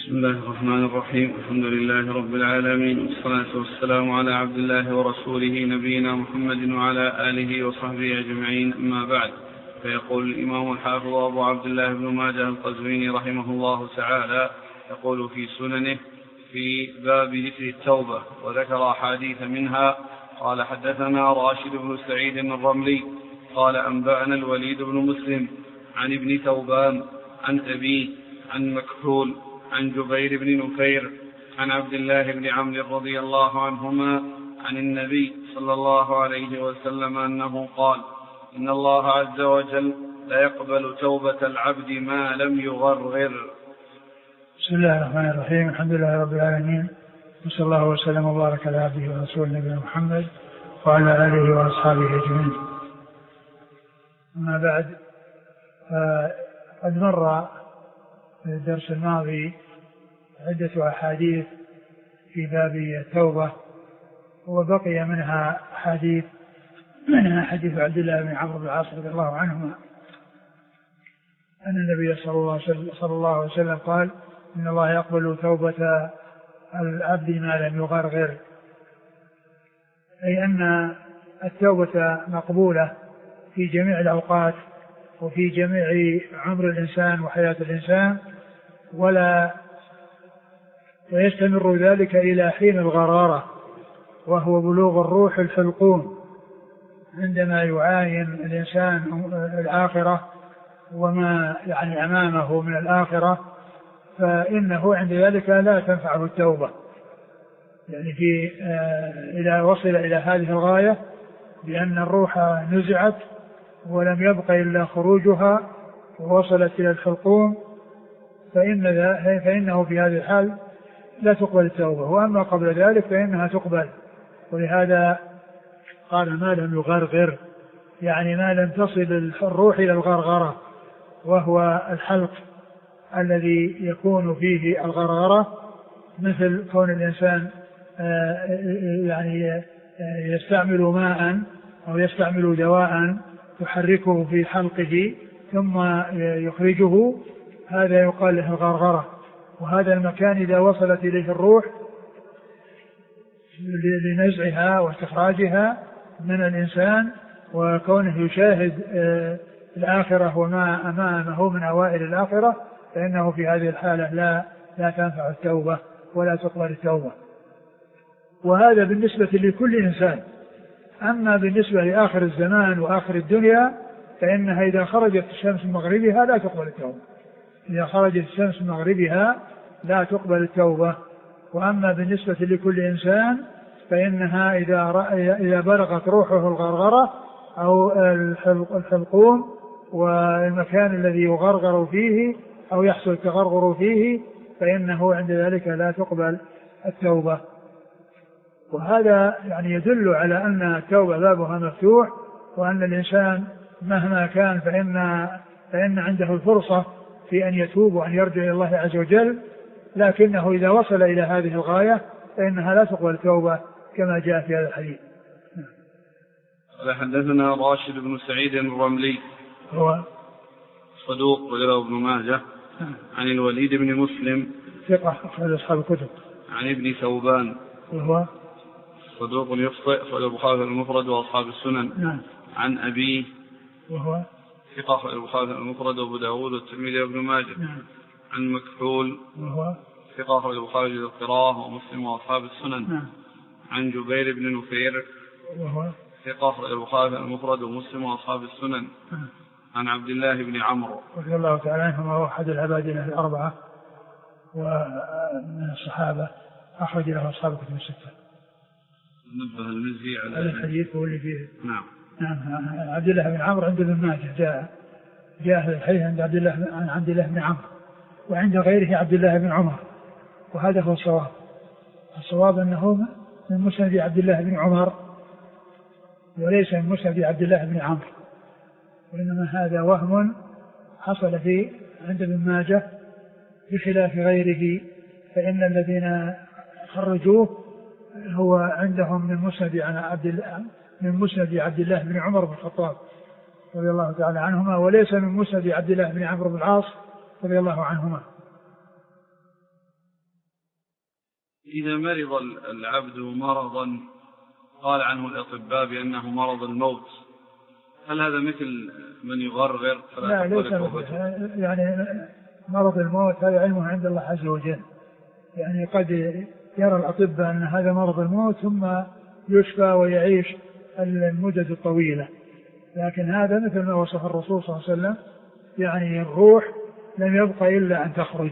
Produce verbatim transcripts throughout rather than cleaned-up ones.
بسم الله الرحمن الرحيم. الحمد لله رب العالمين، والصلاة والسلام على عبد الله ورسوله نبينا محمد وعلى آله وصحبه أجمعين، أما بعد. فيقول الإمام الحافظ أبو عبد الله بن ماجه القزويني رحمه الله تعالى، يقول في سننه في باب ذكر التوبة وذكر أحاديث منها. قال: حدثنا راشد بن سعيد الرملي قال: أنبأنا الوليد بن مسلم عن ابن ثوبان عن أبيه عن مكحول عن جبير بن نفير عن عبد الله بن عمرو رضي الله عنهما عن النبي صلى الله عليه وسلم أنه قال: إن الله عز وجل لا يقبل توبة العبد ما لم يغرغر. بسم الله الرحمن الرحيم. الحمد لله رب العالمين، وصلى الله وسلم وبارك على عبده ورسوله نبينا محمد وعلى آله وأصحابه أجمعين. أما بعد، قد مر في الدرس الماضي عدة أحاديث في باب التوبة، وبقي منها حديث منها حديث عبد الله بن عمرو بن العاص رضي الله عنهما أن النبي صلى الله عليه وسلم قال: إن الله يقبل توبة العبد ما لم يغرغر، أي أن التوبة مقبولة في جميع الأوقات وفي جميع عمر الإنسان وحياة الإنسان، ولا ويستمر ذلك إلى حين الغرارة، وهو بلوغ الروح الحلقوم، عندما يعاين الإنسان الآخرة وما يعني أمامه من الآخرة، فإنه عند ذلك لا تنفعه التوبة، يعني في آه إذا وصل إلى هذه الغاية بأن الروح نزعت ولم يبق إلا خروجها ووصلت إلى الحلقوم، فإن فإنه في هذه الحال لا تقبل التوبة. وأما قبل ذلك فإنها تقبل، ولهذا قال: ما لم يغرغر، يعني ما لم تصل الروح إلى الغرغرة، وهو الحلق الذي يكون فيه الغرغرة، مثل كون الإنسان يعني يستعمل ماء أو يستعمل دواء يحركه في حلقه ثم يخرجه، هذا يقال له الغرغرة. وهذا المكان إذا وصلت إليه الروح لنزعها واستخراجها من الإنسان وكونه يشاهد الآخرة وما أمامه من أوائل الآخرة، فإنه في هذه الحالة لا لا تنفع التوبة ولا تقبل التوبة. وهذا بالنسبة لكل إنسان. أما بالنسبة لآخر الزمان وآخر الدنيا فإنها إذا خرجت الشمس من مغربها لا تقبل التوبة، إذا خرجت الشمس من مغربها لا تقبل التوبة. وأما بالنسبة لكل إنسان فإنها إذا إذا بلغت روحه الغرغرة أو الحلقوم والمكان الذي يغرغر فيه أو يحصل التغرغر فيه، فإنه عند ذلك لا تقبل التوبة. وهذا يعني يدل على أن التوبة بابها مفتوح، وأن الإنسان مهما كان فإن فإن عنده الفرصة في أن يتوب وأن يرجع إلى الله عز وجل، لكنه إذا وصل إلى هذه الغاية فإنها لا تقبل التوبة كما جاء في هذا الحديث. قال: حدثنا راشد بن سعيد الرملي هو صدوق وله ابن ماجه عن الوليد بن مسلم ثقة أخرج أصحاب الكتب عن ابن ثوبان وهو صدوق يخطئ أخرج البخاري المفرد وأصحاب السنن. نعم. عن أبيه وهو ثقة أخرج البخاري المفرد وأبو داود والترمذي وابن ماجه. نعم. عن مكحول وهو ثقة أخرج البخاري للقراءة ومسلم وأصحاب السنن. نعم. عن جبير بن نفير وهو ثقة أخرج البخاري المفرد ومسلم وأصحاب السنن. نعم. عن عبد الله بن عمرو رضي الله تعالى عنهما، هو أحد العبادلة الأربعة ومن الصحابة، أخرج له أصحاب الكتب الستة. نبه المزي على هذا الحديث هو اللي فيه. نعم. نعم. عبد الله بن عمرو عند ابن ماجه جاء جاء الحديث عند عبد الله عن عبد الله بن عمرو، وعند غيره عبد الله بن عمر، وهذا هو الصواب. الصواب أنه من مسند عبد الله بن عمر وليس من مسند عبد الله بن عمرو، وإنما هذا وهم حصل فيه عند ابن ماجه بخلاف غيره، فإن الذين خرجوه هو عندهم من مسند عن عبد الله من مسند عبد الله بن عمر بن الخطاب رضي الله تعالى عنهما، وليس من مسند عبد الله بن عمرو بن العاص رضي الله عنهما. إذا مرض العبد مرضا قال عنه الأطباء بأنه مرض الموت، هل هذا مثل من يغرغر؟ لا ليس يعني مرض الموت هذا علمه عند الله عز وجل، يعني قد يرى الأطباء أن هذا مرض الموت ثم يشفى ويعيش المدد الطويلة، لكن هذا مثل ما وصف الرسول صلى الله عليه وسلم، يعني الروح لم يبقى إلا أن تخرج.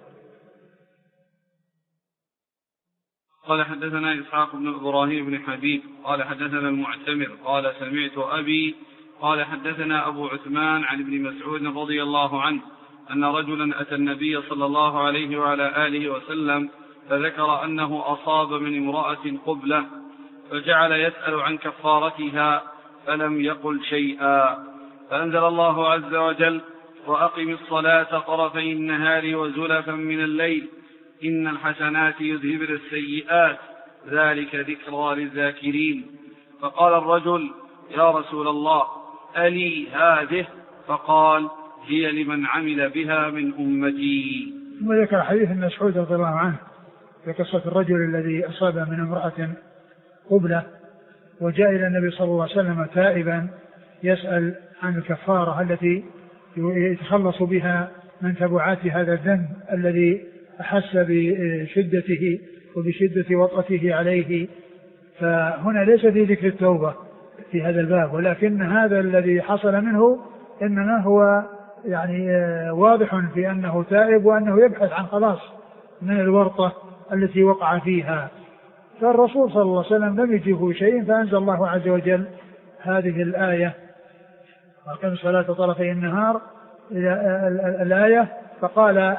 قال حدثنا إسحاق بن إبراهيم بن حبيب قال حدثنا المعتمر قال سمعت أبي قال حدثنا أبو عثمان عن ابن مسعود رضي الله عنه أن رجلا أتى النبي صلى الله عليه وعلى آله وسلم فذكر أنه أصاب من امرأة قبلة فجعل يسأل عن كفارتها فلم يقل شيئا، فأنزل الله عز وجل: وأقم الصلاة طرفي النهار وزلفا من الليل إن الحسنات يذهبن السيئات ذلك ذكرى للذاكرين. فقال الرجل: يا رسول الله ألي هذه؟ فقال: هي لمن عمل بها من أمتي. ثم ذكر حديث ابن مسعود رضي الله عنه في قصة الرجل الذي أصاب من امرأة قبلة وجاء إلى النبي صلى الله عليه وسلم تائبا يسأل عن الكفارة التي يتخلص بها من تبعات هذا الذنب الذي أحس بشدته وبشدة وطأته عليه. فهنا ليس في ذكر التوبة في هذا الباب، ولكن هذا الذي حصل منه إنما هو يعني واضح في أنه تائب وأنه يبحث عن خلاص من الورطة التي وقع فيها. فالرسول صلى الله عليه وسلم لم يجيبه شيء، فأنزل الله عز وجل هذه الآية: وأقم الصلاة طرفي النهار إلى الآية. فقال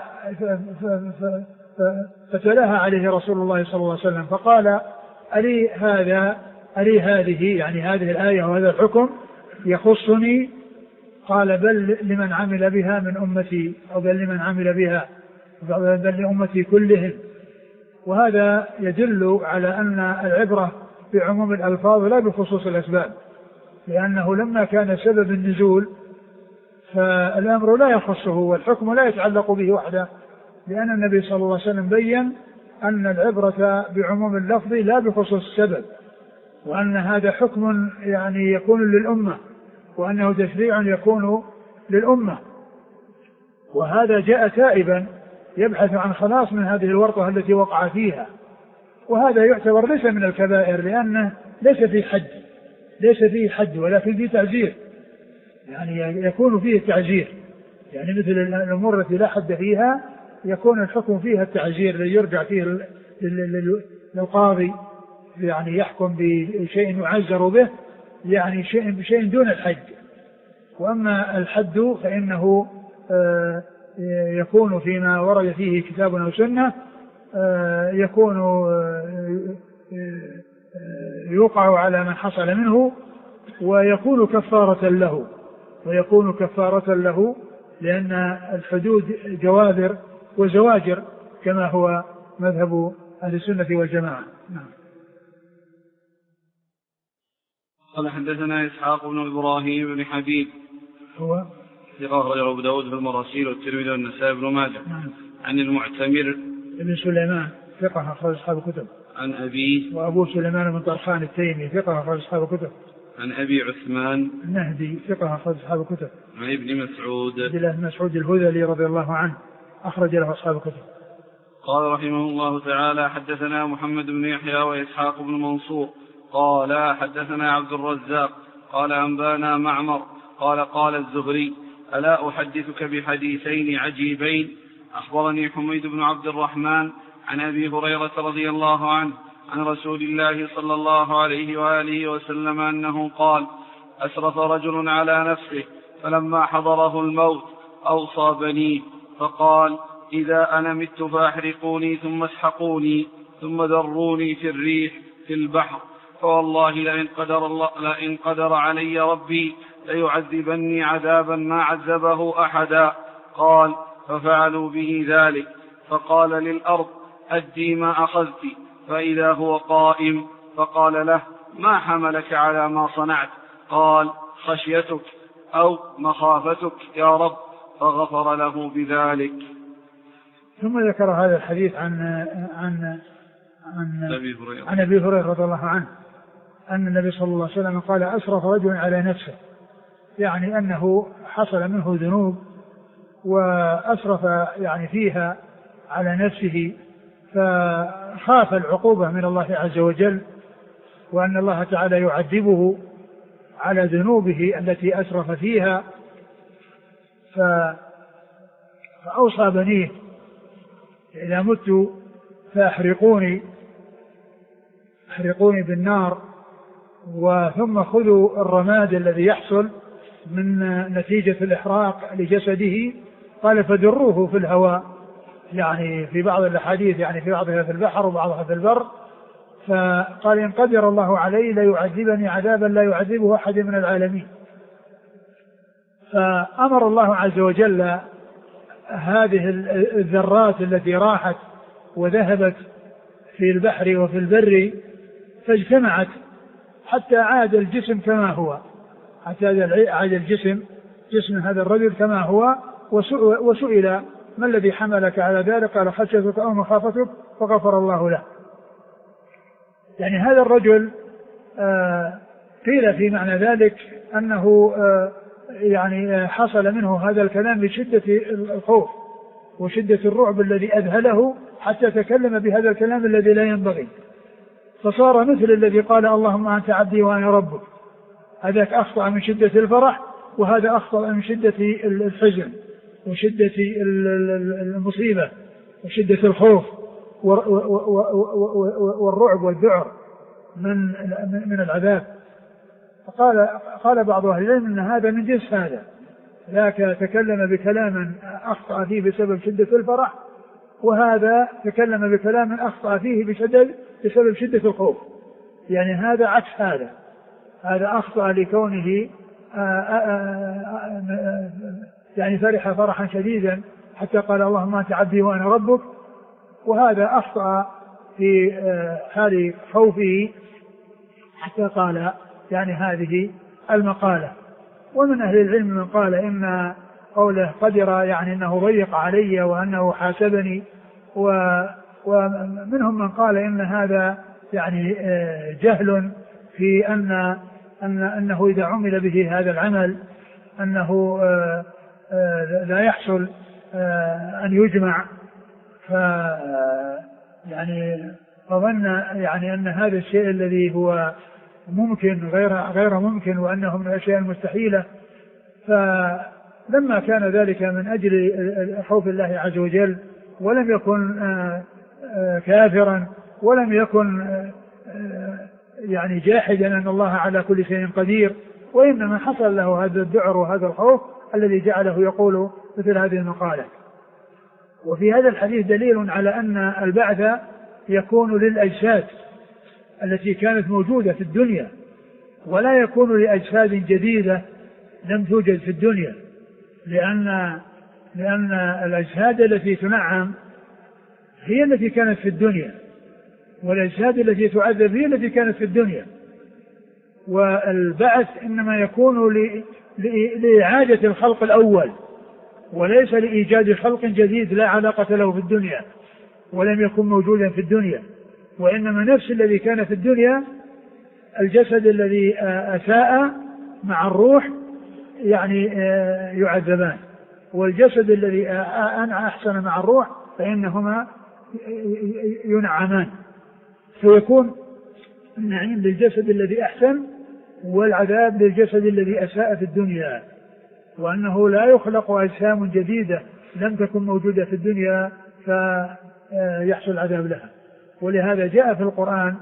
فتلاها عليه رسول الله صلى الله عليه وسلم فقال: ألي هذا ألي هذه يعني هذه الآية وهذا الحكم يخصني؟ قال: بل لمن عمل بها من أمتي، أو بل لمن عمل بها، بل لأمتي كلهم. وهذا يدل على أن العبرة بعموم الألفاظ لا بخصوص الأسباب، لأنه لما كان سبب النزول فالأمر لا يخصه والحكم لا يتعلق به وحده، لأن النبي صلى الله عليه وسلم بيّن أن العبرة بعموم اللفظ لا بخصوص السبب، وأن هذا حكم يعني يكون للأمة، وأنه تشريع يكون للأمة. وهذا جاء تائبا يبحث عن خلاص من هذه الورطة التي وقع فيها، وهذا يعتبر ليس من الكبائر، لأنه ليس فيه حد ليس فيه حد ولكن فيه تعزير، يعني يكون فيه تعزير، يعني مثل الأمور التي لا حد فيها يكون الحكم فيها التعزير ليرجع فيه للقاضي، يعني يحكم بشيء يعزر به، يعني شيء بشيء دون الحد. وأما الحد فإنه يكون فيما ورد فيه كتاب أو سنة، يكون يوقع على من حصل منه، ويكون كفارة له ويكون كفارة له لأن الحدود جوابر وزواجر كما هو مذهب أهل السنة والجماعة. نعم. قال حدثنا إسحاق بن إبراهيم بن حبيب هو ثقة أخرجه أبو داود في المراسيل والترمذي والنسائي بن ماجه. نعم. عن المعتمر ابن سليمان ثقة أخرج أصحاب الكتب. عن أبيه وأبو سليمان بن طرخان التيمي ثقة أخرج أصحاب الكتب. عن أبي عثمان النهدي ثقة أخرج أصحاب الكتب. عن ابن مسعود عبد الله بن مسعود الهذلي رضي الله عنه أخرج له أصحاب الكتب. قال رحمه الله تعالى: حدثنا محمد بن يحيى وإسحاق بن منصور قال حدثنا عبد الرزاق قال أنبانا معمر قال قال الزهري: ألا أحدثك بحديثين عجيبين؟ أخبرني حميد بن عبد الرحمن عن أبي هريرة رضي الله عنه عن رسول الله صلى الله عليه وآله وسلم أنه قال: أسرف رجل على نفسه فلما حضره الموت أوصى بنيه فقال: إذا أنا مت فأحرقوني ثم اسحقوني ثم ذروني في الريح في البحر، فوالله لئن قدر, الله لئن قدر علي ربي ليعذبني عذابا ما عذبه أحدا. قال: ففعلوا به ذلك، فقال للأرض: أدي ما أخذت، فإذا هو قائم، فقال له: ما حملك على ما صنعت؟ قال: خشيتك أو مخافتك يا رب، فغفر له بذلك. ثم ذكر هذا الحديث عن عن عن أبي هريرة عن أبي هريرة رضي الله عنه أن النبي صلى الله عليه وسلم قال أسرف رجل على نفسه، يعني أنه حصل منه ذنوب وأسرف يعني فيها على نفسه، فخاف العقوبة من الله عز وجل وأن الله تعالى يعذبه على ذنوبه التي أسرف فيها، فأوصى بنيه إذا مت فأحرقوني أحرقوني بالنار، وثم خذوا الرماد الذي يحصل من نتيجة الإحراق لجسده، قال فدروه في الهواء، يعني في بعض الأحاديث يعني في بعضها في البحر وبعضها في البر، فقال إن قدر الله علي ليعذبني عذابا لا يعذبه أحد من العالمين. فأمر الله عز وجل هذه الذرات التي راحت وذهبت في البحر وفي البر فاجتمعت حتى عاد الجسم كما هو، حتى عاد الجسم جسم هذا الرجل كما هو، وسئل ما الذي حملك على ذلك؟ قال خشيتك أو مخافتك، فغفر الله له. يعني هذا الرجل آه قيل في معنى ذلك أنه آه يعني حصل منه هذا الكلام لشدة الخوف وشدة الرعب الذي أذهله حتى تكلم بهذا الكلام الذي لا ينبغي، فصار مثل الذي قال اللهم أنت عبدي وأنا ربك، هذاك أخطأ من شدة الفرح وهذا أخطأ من شدة الحزن وشدة المصيبة وشدة الخوف والرعب والذعر من من العذاب. فقال قال بعض أهل العلم أن هذا من جنس هذا، ذاك تكلم بكلام أخطأ فيه بسبب شدة الفرح، وهذا تكلم بكلام أخطأ فيه بشدة بسبب شدة الخوف، يعني هذا عكس هذا، هذا أخطأ لكونه آآ آآ يعني فرح فرحا شديدا حتى قال اللهم أنت عبدي وأنا ربك، وهذا أخطأ في حال خوفه حتى قال يعني هذه المقالة. ومن أهل العلم من قال إن قوله قدر يعني أنه ضيق علي وأنه حاسبني، ومنهم من قال إن هذا يعني جهل في أن أن أنه إذا عمل به هذا العمل أنه لا يحصل أن يجمع، ف يعني فظن يعني أن هذا الشيء الذي هو ممكن غير غير ممكن وأنه من الأشياء المستحيلة، فلما كان ذلك من أجل خوف الله عز وجل ولم يكن كافرا ولم يكن يعني جاحدا أن الله على كل شيء قدير، وإنما حصل له هذا الذعر وهذا الخوف الذي جعله يقول مثل هذه المقالة. وفي هذا الحديث دليل على أن البعث يكون للأجساد التي كانت موجودة في الدنيا، ولا يكون لأجساد جديدة لم توجد في الدنيا، لأن لأن الأجساد التي تنعم هي التي كانت في الدنيا، والأجساد التي تعذب هي التي كانت في الدنيا، والبعث إنما يكون لإعادة الخلق الأول وليس لإيجاد خلق جديد لا علاقة له في الدنيا ولم يكن موجودا في الدنيا، وإنما نفس الذي كان في الدنيا الجسد الذي أساء مع الروح يعني يعذبان، والجسد الذي أحسن مع الروح فإنهما ينعمان، فيكون النعيم للجسد الذي أحسن والعذاب للجسد الذي أساء في الدنيا، وأنه لا يخلق أجسام جديدة لم تكن موجودة في الدنيا فيحصل العذاب لها. ولهذا جاء في القرآن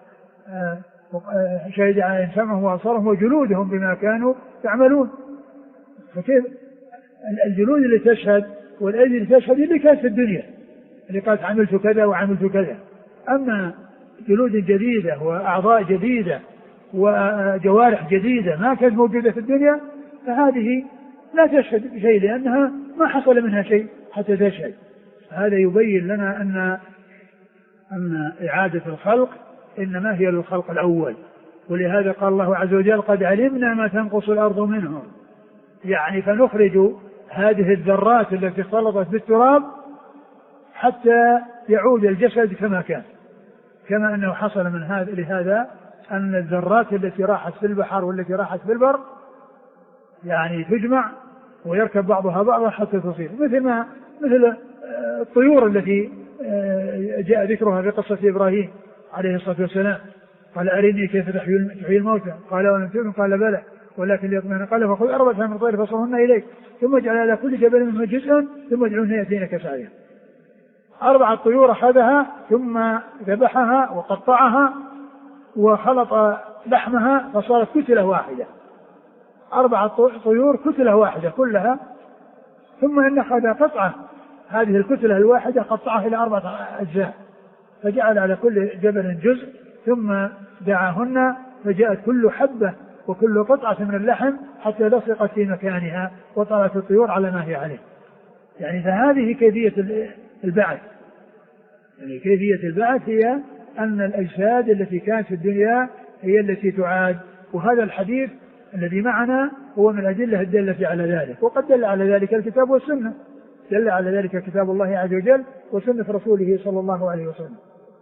شهد على سمعهم وأبصارهم وجلودهم بما كانوا يعملون، فكيف الجلود اللي تشهد والأيدي اللي تشهد اللي كانت في الدنيا اللي قالت عملت كذا وعملت كذا، أما جلود جديدة وأعضاء جديدة وجوارح جديدة ما كانت موجودة في الدنيا فهذه لا تشهد بشيء لأنها ما حصل منها شيء حتى تشهد. هذا يبين لنا أن أن إعادة الخلق إنما هي للخلق الأول، ولهذا قال الله عز وجل قد علمنا ما تنقص الأرض منهم، يعني فنخرج هذه الذرات التي اختلطت بالتراب حتى يعود الجسد كما كان، كما أنه حصل من هذا لهذا أن الذرات التي راحت في البحر والتي راحت في البر يعني تجمع ويركب بعضها بعضا حتى تصير مثل ما مثل الطيور التي جاء ذكرها في قصة إبراهيم عليه الصلاة والسلام قال أرني كيف تحيي الموتى قال ولم تؤمن قال بلى ولكن ليطمئن قال فخذ أربعة من طير فصرهن إليك ثم اجعل على كل جبل منهما جزءا ثم اجعلهن يأتينك سعيا. أربعة طيور أخذها ثم ذبحها وقطعها وخلط لحمها فصارت كتلة واحدة. أربعة طيور كتلة واحدة كلها ثم إن أخذ قطعة هذه الكتلة الواحدة قطعها إلى أربعة أجزاء فجعل على كل جبل جزء ثم دعاهن فجاءت كل حبة وكل قطعة من اللحم حتى لصقت في مكانها وطلعت الطيور على ما هي عليه. يعني فهذه كيفية البعث. يعني كيفية البعث هي أن الأجساد التي كانت في الدنيا هي التي تعاد. وهذا الحديث الذي معنا هو من الأدلة الدالة على ذلك وقد دل على ذلك الكتاب والسنة. دل على ذلك كتاب الله عز وجل وسنة رسوله صلى الله عليه وسلم.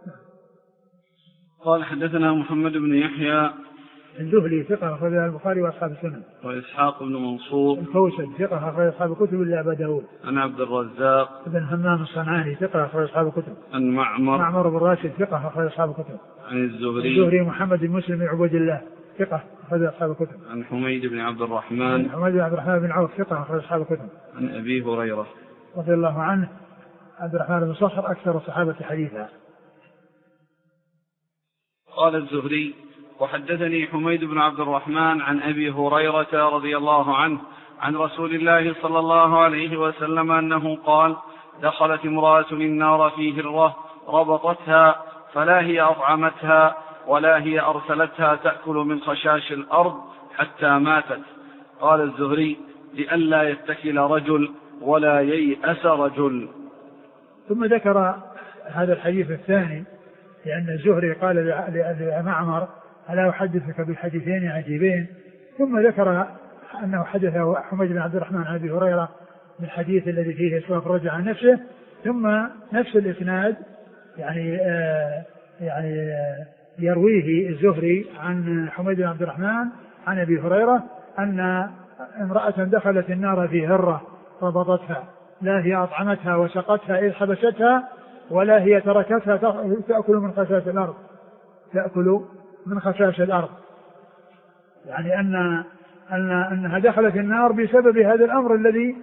قال حدثنا محمد بن يحيى الذهلي ثقة أخرج البخاري وأصحاب السنن. وإسحاق بن منصور الكوسج ثقة أخرج أصحاب الكتب إلا أبا داود. عن عبد الرزاق بن همام الصنعاني ثقة أخرج أصحاب الكتب. عن معمر معمر بن راشد ثقة أخرج أصحاب الكتب. عن الزهري الزهري محمد بن مسلم بن عبد الله ثقة أخرج أصحاب الكتب. عن حميد بن عبد الرحمن عن حميد بن عبد الرحمن بن عوف ثقة أخرج أصحاب الكتب. عن أبي هريرة رضي الله عنه عبد الرحمن بن صخر أكثر الصحابة حديثا. قال الزهري وحدثني حميد بن عبد الرحمن عن أبي هريرة رضي الله عنه عن رسول الله صلى الله عليه وسلم أنه قال دخلت امرأة النار في هرة ربطتها فلا هي أطعمتها ولا هي أرسلتها تأكل من خشاش الأرض حتى ماتت. قال الزهري لئلا يتكل رجل ولا ييأس رجل. ثم ذكر هذا الحديث الثاني لأن الزهري قال لمعمر ألا أحدثك بحديثين عجيبين ثم ذكر أنه حدث حميد بن عبد الرحمن عن أبي هريرة من الحديث الذي فيه إسراف رجع عن نفسه ثم نفس الإسناد يعني آه يعني آه يرويه الزهري عن حميد بن عبد الرحمن عن أبي هريرة أن امرأة دخلت النار في هرة ربطتها لا هي أطعمتها وسقتها إذ حبستها ولا هي تركتها تأكل من خشاش الأرض تأكل من خشاش الأرض. يعني أن أن أنها دخلت النار بسبب هذا الأمر الذي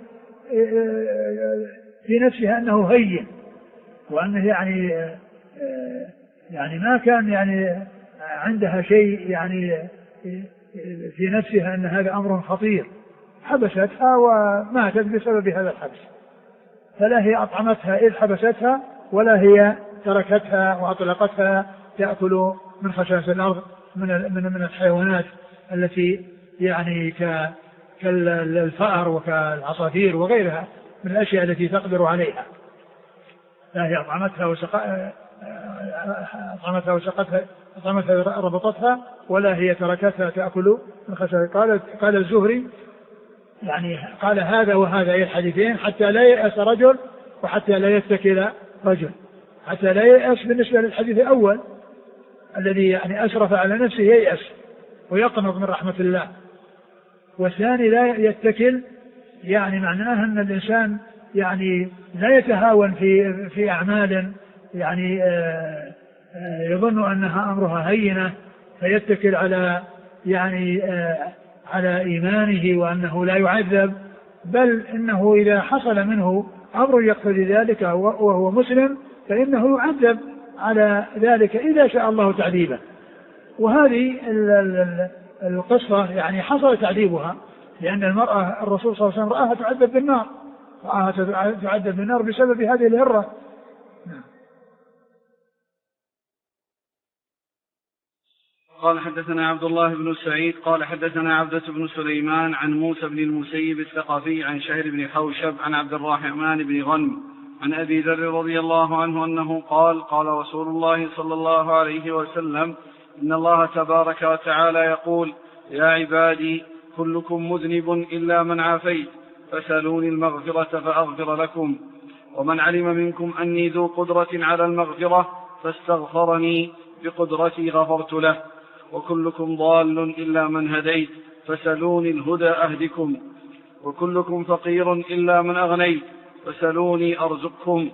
في نفسها أنه هين وأنه يعني يعني ما كان يعني عندها شيء يعني في نفسها أن هذا أمر خطير حبستها وماتت بسبب هذا الحبس فلا هي أطعمتها إذ حبستها ولا هي تركتها وأطلقتها تأكل من خشاش الأرض من من من الحيوانات التي يعني كالفأر وكالعصافير وغيرها من الأشياء التي تقدر عليها. لا هي أطعمتها وسقتها أطعمتها وسقتها أطعمتها ربطتها ولا هي تركتها تأكل من خشاش. قال قال الزهري يعني قال هذا وهذا أي الحديثين حتى لا يأس رجل وحتى لا يتكل رجل. حتى لا يأس بالنسبة للحديث الأول الذي يعني أشرف على نفسه ييأس ويقنط من رحمة الله والثاني لا يتكل يعني معناه أن الإنسان يعني لا يتهاون في في أعمال يعني آآ آآ يظن أنها أمرها هينة فيتكل على يعني على إيمانه وأنه لا يعذب بل إنه إذا حصل منه أمر يقتضي ذلك وهو مسلم فإنه يعذب على ذلك إذا شاء الله تعذيبه. وهذه القصة يعني حصل تعذيبها لأن المرأة الرسول صلى الله عليه وسلم رآها تعذب بالنار رآها تعذب بالنار بسبب هذه الهرة. قال حدثنا عبد الله بن سعيد قال حدثنا عبدة بن سليمان عن موسى بن المسيب الثقفي عن شهر بن حوشب عن عبد الرحمن بن غنم عن أبي ذر رضي الله عنه أنه قال قال رسول الله صلى الله عليه وسلم إن الله تبارك وتعالى يقول يا عبادي كلكم مذنب إلا من عافيت فسألوني المغفرة فأغفر لكم ومن علم منكم أني ذو قدرة على المغفرة فاستغفرني بقدرتي غفرت له. وكلكم ضال إلا من هديت فسلوني الهدى أهدكم. وكلكم فقير إلا من أغنيت فسلوني أرزقكم.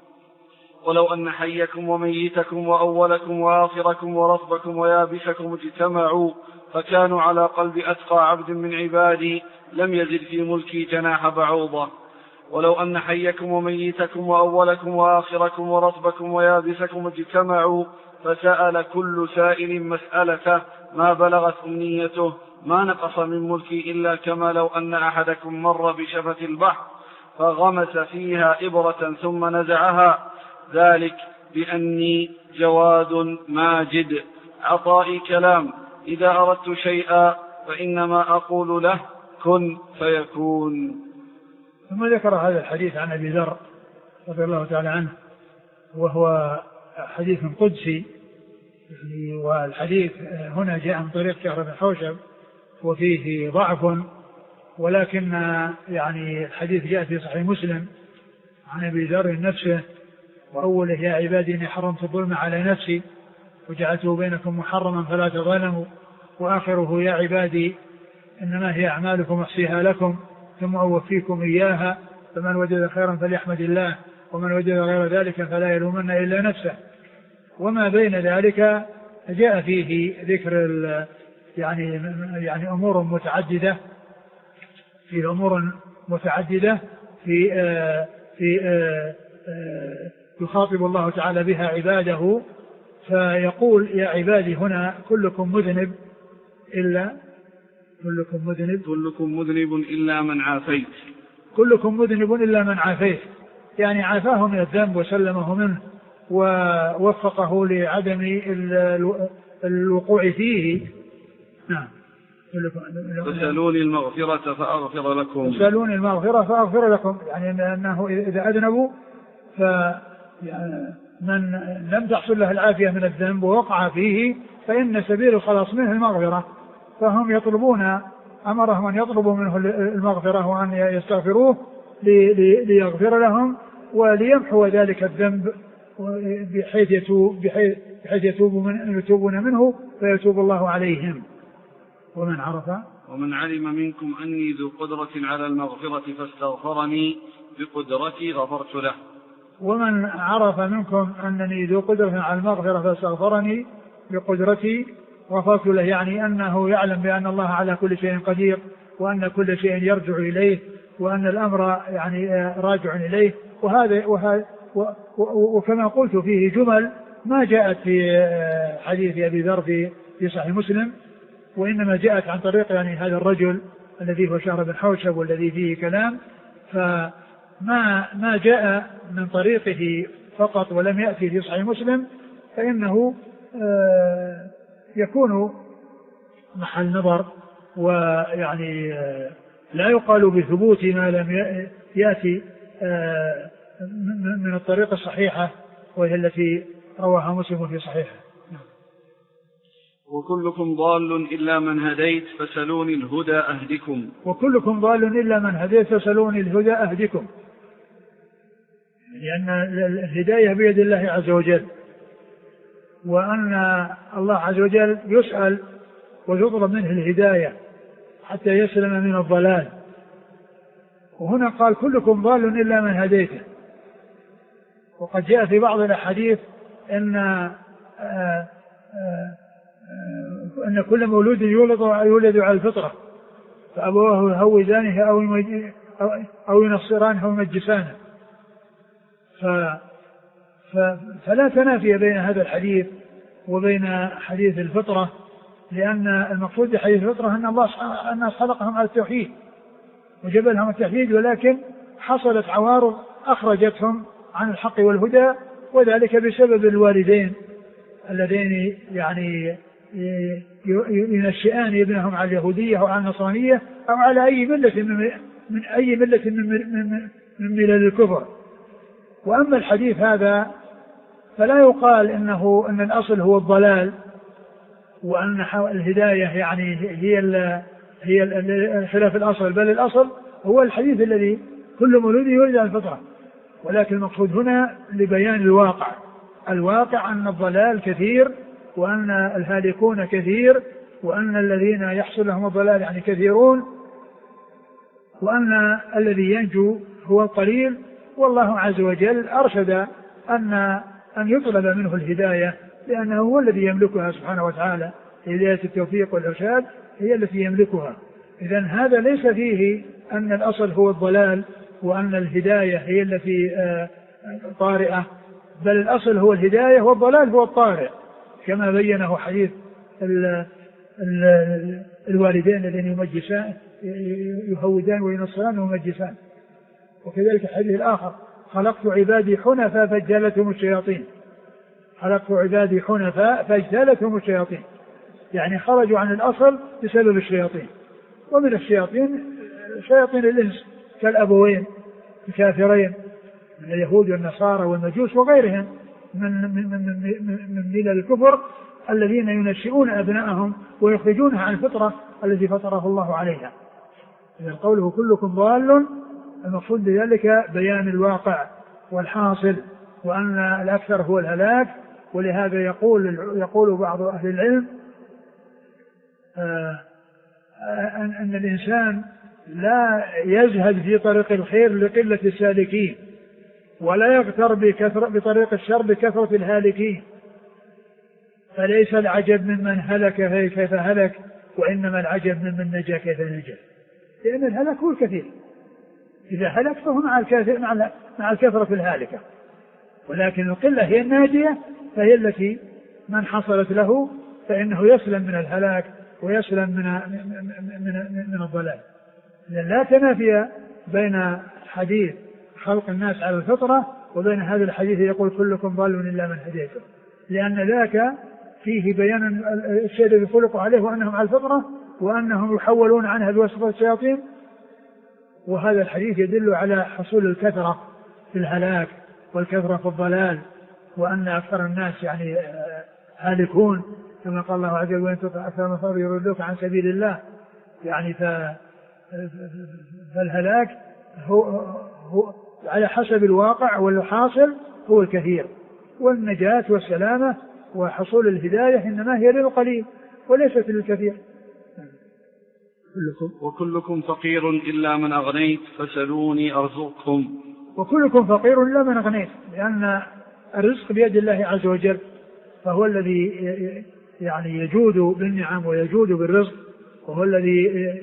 ولو أن حيكم وميتكم وأولكم وآخركم ورطبكم ويابسكم اجتمعوا فكانوا على قلب أتقى عبد من عبادي لم يزد في ملكي جناح بعوضة. ولو أن حيكم وميتكم وأولكم وآخركم ورطبكم ويابسكم اجتمعوا فسأل كل سائل مسألته ما بلغت أمنيته ما نقص من ملكي إلا كما لو أن أحدكم مر بشفة البحر فغمس فيها إبرة ثم نزعها، ذلك بأني جواد ماجد عطائي كلام إذا أردت شيئا فإنما أقول له كن فيكون. ثم ذكر هذا الحديث عن أبي ذر رضي الله تعالى عنه، وهو حديث قدسي، والحديث هنا جاء من طريق شهر بن حوشب وفيه ضعف، ولكن يعني الحديث جاء في صحيح مسلم عن أبي ذر نفسه، وأوله يا عبادي إني حرمت الظلم على نفسي وجعلته بينكم محرما فلا تظلموا، وآخره يا عبادي إنما هي أعمالكم أحصيها لكم ثم أوفيكم إياها فمن وجد خيرا فليحمد الله ومن وجد غير ذلك فلا يلومن إلا نفسه. وما بين ذلك جاء فيه ذكر يعني يعني أمور متعددة في أمور متعددة في آآ في آآ آآ يخاطب الله تعالى بها عباده، فيقول يا عبادي هنا كلكم مذنب إلا كلكم مذنب كلكم مذنب إلا من عافيت كلكم مذنب إلا من عافيت، يعني عافاه من الذنب وسلمه منه ووفقه لعدم الوقوع فيه. نعم. فسألوني المغفرة فأغفر لكم فسألوني المغفرة فأغفر لكم، يعني أنه إذا أذنبوا فمن لم تحصل له العافية من الذنب ووقع فيه فإن سبيل الخلاص منه المغفرة، فهم يطلبون أمرهم أن يطلبوا منه المغفرة وأن يستغفروه ليغفر لهم وليمحو ذلك الذنب بحيث يتوب بحيث يتوب من يتوبون منه فيتوب الله عليهم. ومن عرف ومن علم منكم أني ذو قدرة على المغفرة فاستغفرني بقدرتي غفرت له. ومن عرف منكم أنني ذو قدرة على المغفرة فاستغفرني بقدرتي غفرت له، يعني أنه يعلم بأن الله على كل شيء قدير وأن كل شيء يرجع إليه وأن الأمر يعني راجع إليه. وهذا وهذا وكما قلت فيه جمل ما جاءت في حديث أبي ذر في صحيح مسلم، وإنما جاءت عن طريق يعني هذا الرجل الذي هو شهر بن حوشب والذي فيه كلام، فما ما جاء من طريقه فقط ولم يأتي في صحيح مسلم فإنه يكون محل نظر، ويعني لا يقال بثبوت ما لم يأتي من الطريقة الصحيحة وهي التي رواها مسلم في صحيحه. وكلكم ضال إلا من هديت فسلوني الهدى أهدكم. وكلكم ضال إلا من هديت فسلوني الهدى أهدكم، لأن الهداية بيد الله عز وجل، وأن الله عز وجل يسأل ويطلب منه الهداية حتى يسلم من الضلال. وهنا قال كلكم ضال إلا من هديته. وقد جاء في بعض الأحاديث أن آآ آآ أن كل مولود يولد يولد على الفطرة فأبواه يهودانه أو أو ينصرانه أو يمجسانه، فلا تنافي بين هذا الحديث وبين حديث الفطرة، لأن المقصود بحديث الفطرة أن الله الناس خلقهم على التوحيد وجبلهم التوحيد، ولكن حصلت عوارض أخرجتهم عن الحق والهدى، وذلك بسبب الوالدين اللذين يعني ينشئان ابنهم على اليهودية أو على النصرانية أو على أي ملة من أي ملة من ملل الكفر. وأما الحديث هذا فلا يقال إنه أن الأصل هو الضلال وأن الهداية يعني هي ال هي خلاف الأصل، بل الأصل هو الحديث الذي كل مولود يولد على الفطرة، ولكن المقصود هنا لبيان الواقع الواقع أن الضلال كثير، وأن الهالكون كثير، وأن الذين يحصل لهم الضلال يعني كثيرون، وأن الذي ينجو هو القليل. والله عز وجل أرشد أن أن يطلب منه الهداية، لأنه هو الذي يملكها سبحانه وتعالى. هداية التوفيق والإرشاد هي التي يملكها. إذن هذا ليس فيه أن الأصل هو الضلال وأن الهداية هي التي طارئة، بل الأصل هو الهداية والضلال هو الطارئ، كما بينه حديث ال ال الوالدين الذين يمجسان يهودان وينصران ويمجسان. وكذلك الحديث الآخر: خلقت عبادي حنفاء فاجتالتهم الشياطين. خلقت عبادي حنفاء فاجتالتهم الشياطين، يعني خرجوا عن الأصل بسبب الشياطين. ومن الشياطين شياطين الإنس كالأبوين الكافرين من اليهود والنصارى والمجوس وغيرهم من من من من ملل الكفر الذين ينشئون أبنائهم ويخرجونها عن الفطرة التي فطره الله عليها. إذا قوله كلكم ضال المقصود بذلك بيان الواقع والحاصل، وأن الأكثر هو الهلاك. ولهذا يقول يقول بعض أهل العلم آه أن, أن الإنسان لا يزهد في طريق الخير لقلة السالكين، ولا يغتر بطريق الشر بكثرة الهالكين. فليس العجب ممن هلك كيف هلك، وإنما العجب ممن نجا كيف نجا، لأن الهلك هو الكثير. إذا هلك فهو مع الكثير مع الكثرة الهالكة، ولكن القلة هي الناجية، فهي التي من حصلت له فإنه يسلم من الهلاك ويسلم من من من الضلال. لا تنافي بين حديث خلق الناس على الفطرة وبين هذا الحديث يقول كلكم ضال إلا من هديته، لأن ذاك فيه بيان الشيء الذي خلقوا عليه وأنهم على الفطرة وأنهم يحولون عنها بواسطة الشياطين. وهذا الحديث يدل على حصول الكثرة في الهلاك والكثرة في الضلال، وأن أكثر الناس يعني هالكون، كما قال الله عز وجل: وإن تطع أكثر من الناس يضلوك عن سبيل الله. يعني فالهلاك هو, هو على حسب الواقع، والحاصل هو الكثير، والنجاة والسلامة وحصول الهداية إنما هي للقليل وليست للكثير. وكلكم فقير إلا من أغنيت فسلوني أرزقكم. وكلكم فقير إلا من أغنيت، لأن الرزق بيد الله عز وجل، فهو الذي يعني يجود بالنعم ويجود بالرزق، وهو الذي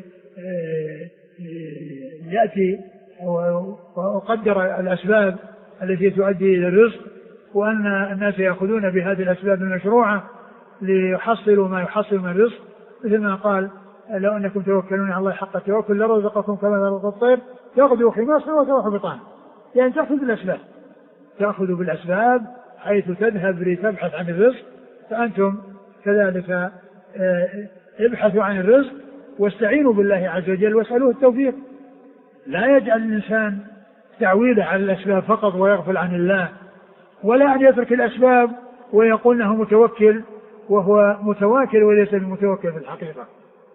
يأتي وقدر الأسباب التي تؤدي إلى الرزق، وأن الناس يأخذون بهذه الأسباب المشروعة ليحصلوا ما يحصل من الرزق، مثل ما قال: لو أنكم توكلون على الله حق التوكل لرزقكم كما ترزق الطير تغدو خماصا وتروح بطانا. يعني تأخذ بالأسباب، تأخذ بالأسباب حيث تذهب لتبحث عن الرزق، فأنتم كذلك ابحثوا عن الرزق واستعينوا بالله عز وجل واسألوه التوفيق. لا يجعل الإنسان تعويله على الأسباب فقط ويغفل عن الله، ولا أن يترك الأسباب ويقول أنه متوكل وهو متواكل وليس المتوكل في الحقيقة.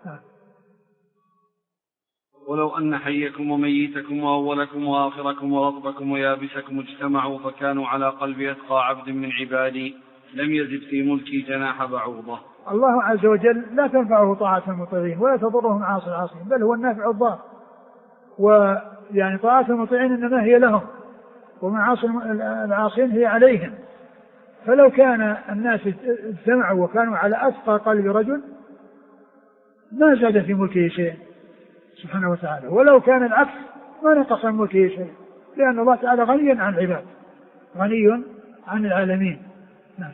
ولو أن حيكم وميتكم وأولكم وآخركم ورطبكم ويابسكم اجتمعوا فكانوا على قلب أتقى عبد من عبادي لم يزد في ملكي جناح بعوضة. الله عز وجل لا تنفعه طاعة المطيعين ولا تضره معاصي العاصين، بل هو النافع الضار. ويعني طاعة المطيعين إنما هي لهم، ومعاصي العاصين هي عليهم. فلو كان الناس اجتمعوا وكانوا على أتقى قلب رجل ما زاد في ملكه شيء سبحانه وتعالى، ولو كان العكس ما نقص من ملكه شيء، لأن الله تعالى غني عن العباد، غني عن العالمين. نعم.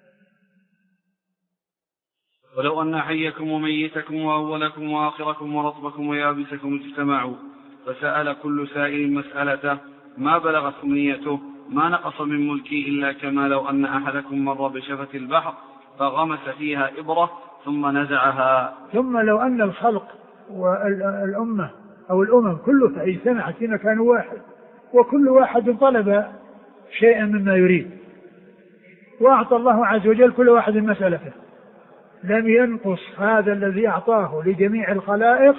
ولو أن حيكم وميتكم وأولكم وآخركم ورطبكم ويابسكم اجتمعوا فسأل كل سائل مسألته ما بلغت أمنيته ما نقص من ملكي إلا كما لو أن أحدكم مر بشفة البحر فغمس فيها إبرة ثم نزعها. ثم لو أن الخلق والأمة أو الأمم كلها اجتمعت في مكان واحد، وكل واحد طلب شيئا مما يريد، وأعطى الله عز وجل كل واحد مسألته، لم ينقص هذا الذي أعطاه لجميع الخلائق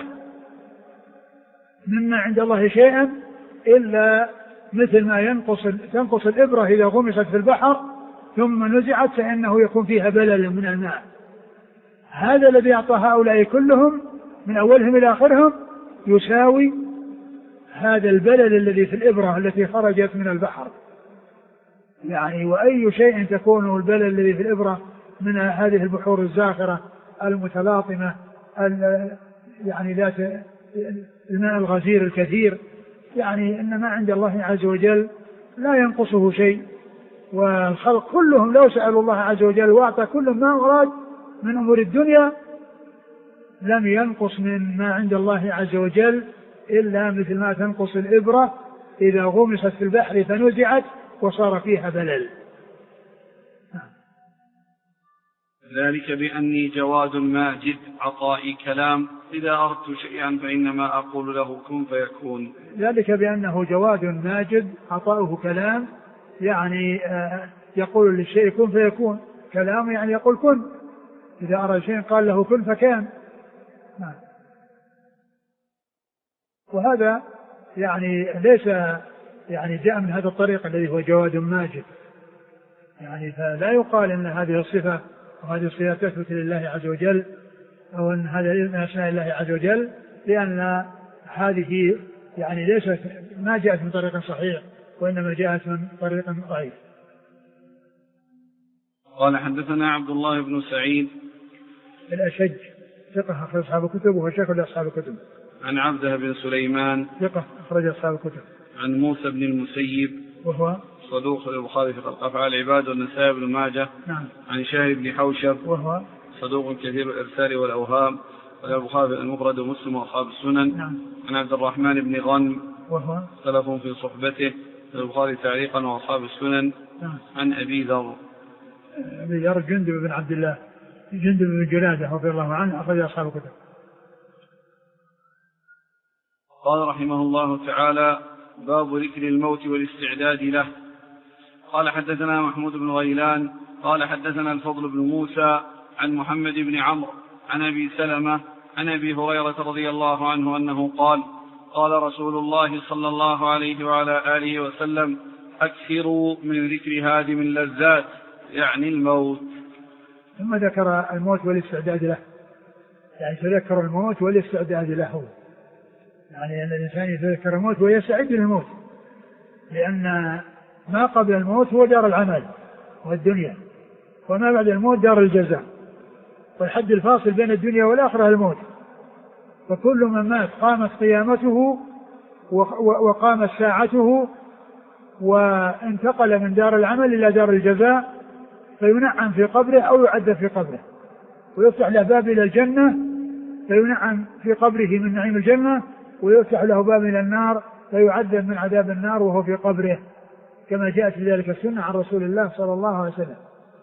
مما عند الله شيئا إلا مثل ما ينقص تنقص الإبرة إذا غمست في البحر ثم نزعت فإنه يكون فيها بلل من الماء. هذا الذي أعطى هؤلاء كلهم من أولهم إلى آخرهم يساوي هذا البلل الذي في الإبرة التي خرجت من البحر. يعني وأي شيء تكون البلل الذي في الإبرة من هذه البحور الزاخرة المتلاطمة يعني ذات الماء الغزير الكثير، يعني إن ما عند الله عز وجل لا ينقصه شيء. والخلق كلهم لو سألوا الله عز وجل وأعطى كل ما أراد من أمور الدنيا لم ينقص من ما عند الله عز وجل إلا مثل ما تنقص الإبرة إذا غمست في البحر فنزعت وصار فيها بلل. ذلك بأني جواد ماجد عطائي كلام إذا أردت شيئا فإنما أقول له كن فيكون. ذلك بأنه جواد ماجد عطاؤه كلام، يعني يقول للشيء كن فيكون. كلام يعني يقول كن، إذا أراد شيء قال له كن فكان. وهذا يعني ليس يعني جاء من هذا الطريق الذي هو جواد ماجد، يعني فلا يقال ان هذه الصفة وهذه الصفة تثبت لله عز وجل او ان هذا من اسماء الله عز وجل، لان هذه يعني ليست ما جاءت من طريق صحيح وانما جاءت من طريق ضعيف. قال حدثنا عبد الله بن سعيد الأشج ثقة أخرج أصحاب الكتب وهو شيخ لأصحاب الكتب. عن عبده بن سليمان ثقة أخرج أصحاب الكتب. عن موسى بن المسيب وهو صدوق البخاري في خلق أفعال العباد والنسائي بن ماجه. نعم. عن شاهر بن حوشب وهو صدوق كثير الإرسال والأوهام والبخاري المفرد ومسلم وأصحاب السنن. نعم. عن عبد الرحمن بن غنم وهو سلف في صحبته البخاري تعليقا وأصحاب السنن. نعم. عن أبي ذر أبي ذر جندب بن عبد الله جندب بن جنادة رضي الله عنه أخرج أصحاب الكتب. قال رحمه الله تعالى باب ذكر الموت والاستعداد له. قال حدثنا محمود بن غيلان قال حدثنا الفضل بن موسى عن محمد بن عمرو عن أبي سلمة عن أبي هريرة رضي الله عنه أنه قال قال رسول الله صلى الله عليه وعلى آله وسلم أكثروا من ذكر هادم اللذات يعني الموت. ثم ذكر الموت والاستعداد له، يعني تذكر الموت والاستعداد له، يعني أن الإنسان يتذكر الموت ويستعد للموت، لأن ما قبل الموت هو دار العمل والدنيا، وما بعد الموت دار الجزاء، والحد الفاصل بين الدنيا والآخرة الموت. فكل من مات قامت قيامته وقامت ساعته وانتقل من دار العمل إلى دار الجزاء، فينعم في قبره أو يعذب في قبره، ويفتح له باب إلى الجنة فينعم في قبره من نعيم الجنة، ويفتح له باب إلى النار فيعذب من عذاب النار وهو في قبره، كما جاءت في ذلك السنة عن رسول الله صلى الله عليه وسلم.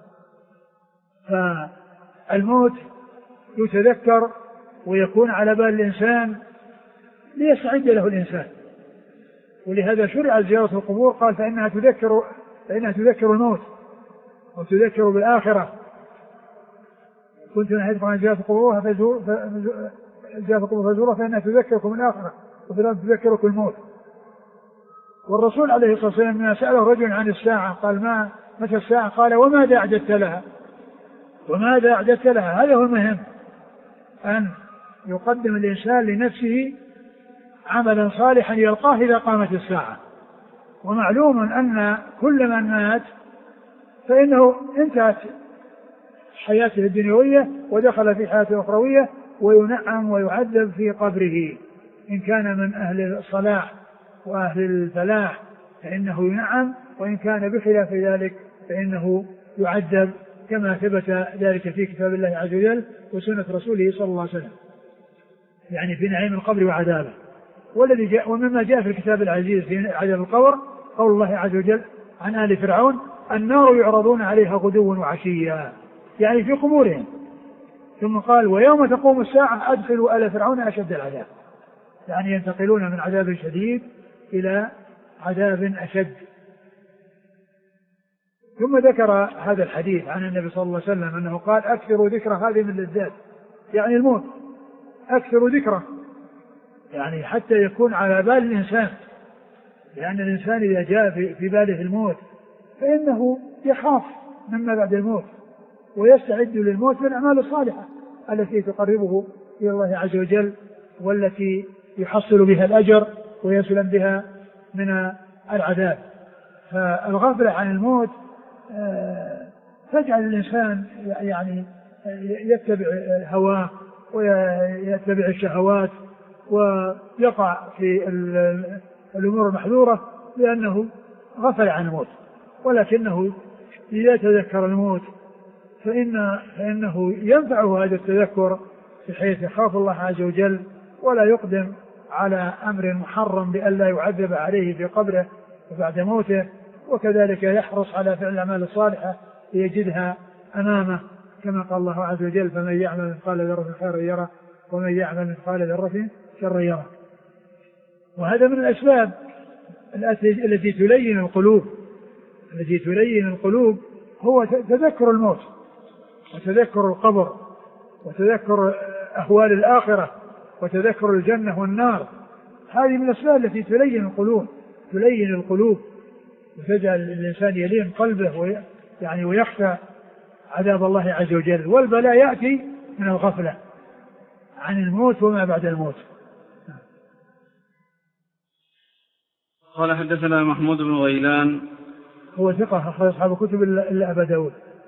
فالموت يتذكر ويكون على بال الإنسان ليستعد له الإنسان، ولهذا شرع زيارة القبور، قال فإنها تذكر فإنها تذكر الموت وتذكر بالآخرة. كنت نهيتكم عن زيارة القبور زيارة القبور فزورها فإنها تذكركم الآخرة وفي الآخرة تذكركم الموت. والرسول عليه الصلاة والسلام لما سأله رجل عن الساعة قال ما متى الساعة؟ قال وماذا أعددت لها؟ وماذا أعددت لها؟ هذا هو المهم، أن يقدم الإنسان لنفسه عملا صالحا يلقاه إذا قامت الساعة. ومعلوم أن كل من مات فإنه انتهت حياته الدنيوية ودخل في حياته الأخروية، وينعم ويعذب في قبره. إن كان من أهل الصلاح وأهل الفلاح فإنه ينعم، وإن كان بخلاف ذلك فإنه يعذب، كما ثبت ذلك في كتاب الله عز وجل وسنة رسوله صلى الله عليه وسلم، يعني في نعيم القبر وعذابه. والذي جاء ومما جاء في الكتاب العزيز في عذاب القبر قول الله عز وجل عن آل فرعون النار يعرضون عليها غدوا وعشيا، يعني في قبورهم. ثم قال ويوم تقوم الساعة أدخلوا آل فرعون أشد العذاب، يعني ينتقلون من عذاب شديد إلى عذاب أشد. ثم ذكر هذا الحديث عن النبي صلى الله عليه وسلم أنه قال أكثروا ذكر هذه من اللذات، يعني الموت، أكثروا ذكره، يعني حتى يكون على بال الإنسان، لأن الإنسان إذا جاء في باله الموت فإنه يخاف مما بعد الموت، ويستعد للموت بالأعمال الصالحة التي تقربه إلى الله عز وجل والتي يحصل بها الأجر ويسلم بها من العذاب. فالغفلة عن الموت تجعل الإنسان يعني يتبع هواه ويتبع الشهوات ويقع في الأمور المحذورة لأنه غفل عن الموت. ولكنه إذا تذكر الموت فإن فإنه ينفعه هذا التذكر بحيث يخاف الله عز وجل ولا يقدم على أمر محرم بأن لا يعذب عليه في قبره وبعد موته، وكذلك يحرص على فعل الأعمال الصالحة ليجدها أمامه كما قال الله عز وجل: فمن يعمل مثقال ذرة خيرا يره ومن يعمل مثقال ذرة شرا يره. وهذا من الأسباب التي تلين القلوب التي تلين القلوب هو تذكر الموت وتذكر القبر وتذكر أهوال الآخرة وتذكر الجنة والنار. هذه من الأسباب التي تلين القلوب تلين القلوب وتجعل الإنسان يلين قلبه يعني ويخشى عذاب الله عز وجل. والبلاء يأتي من الغفلة عن الموت وما بعد الموت. قال حدثنا محمود بن غيلان هو ثقة أخرج أصحاب كتب إلا أبا داود.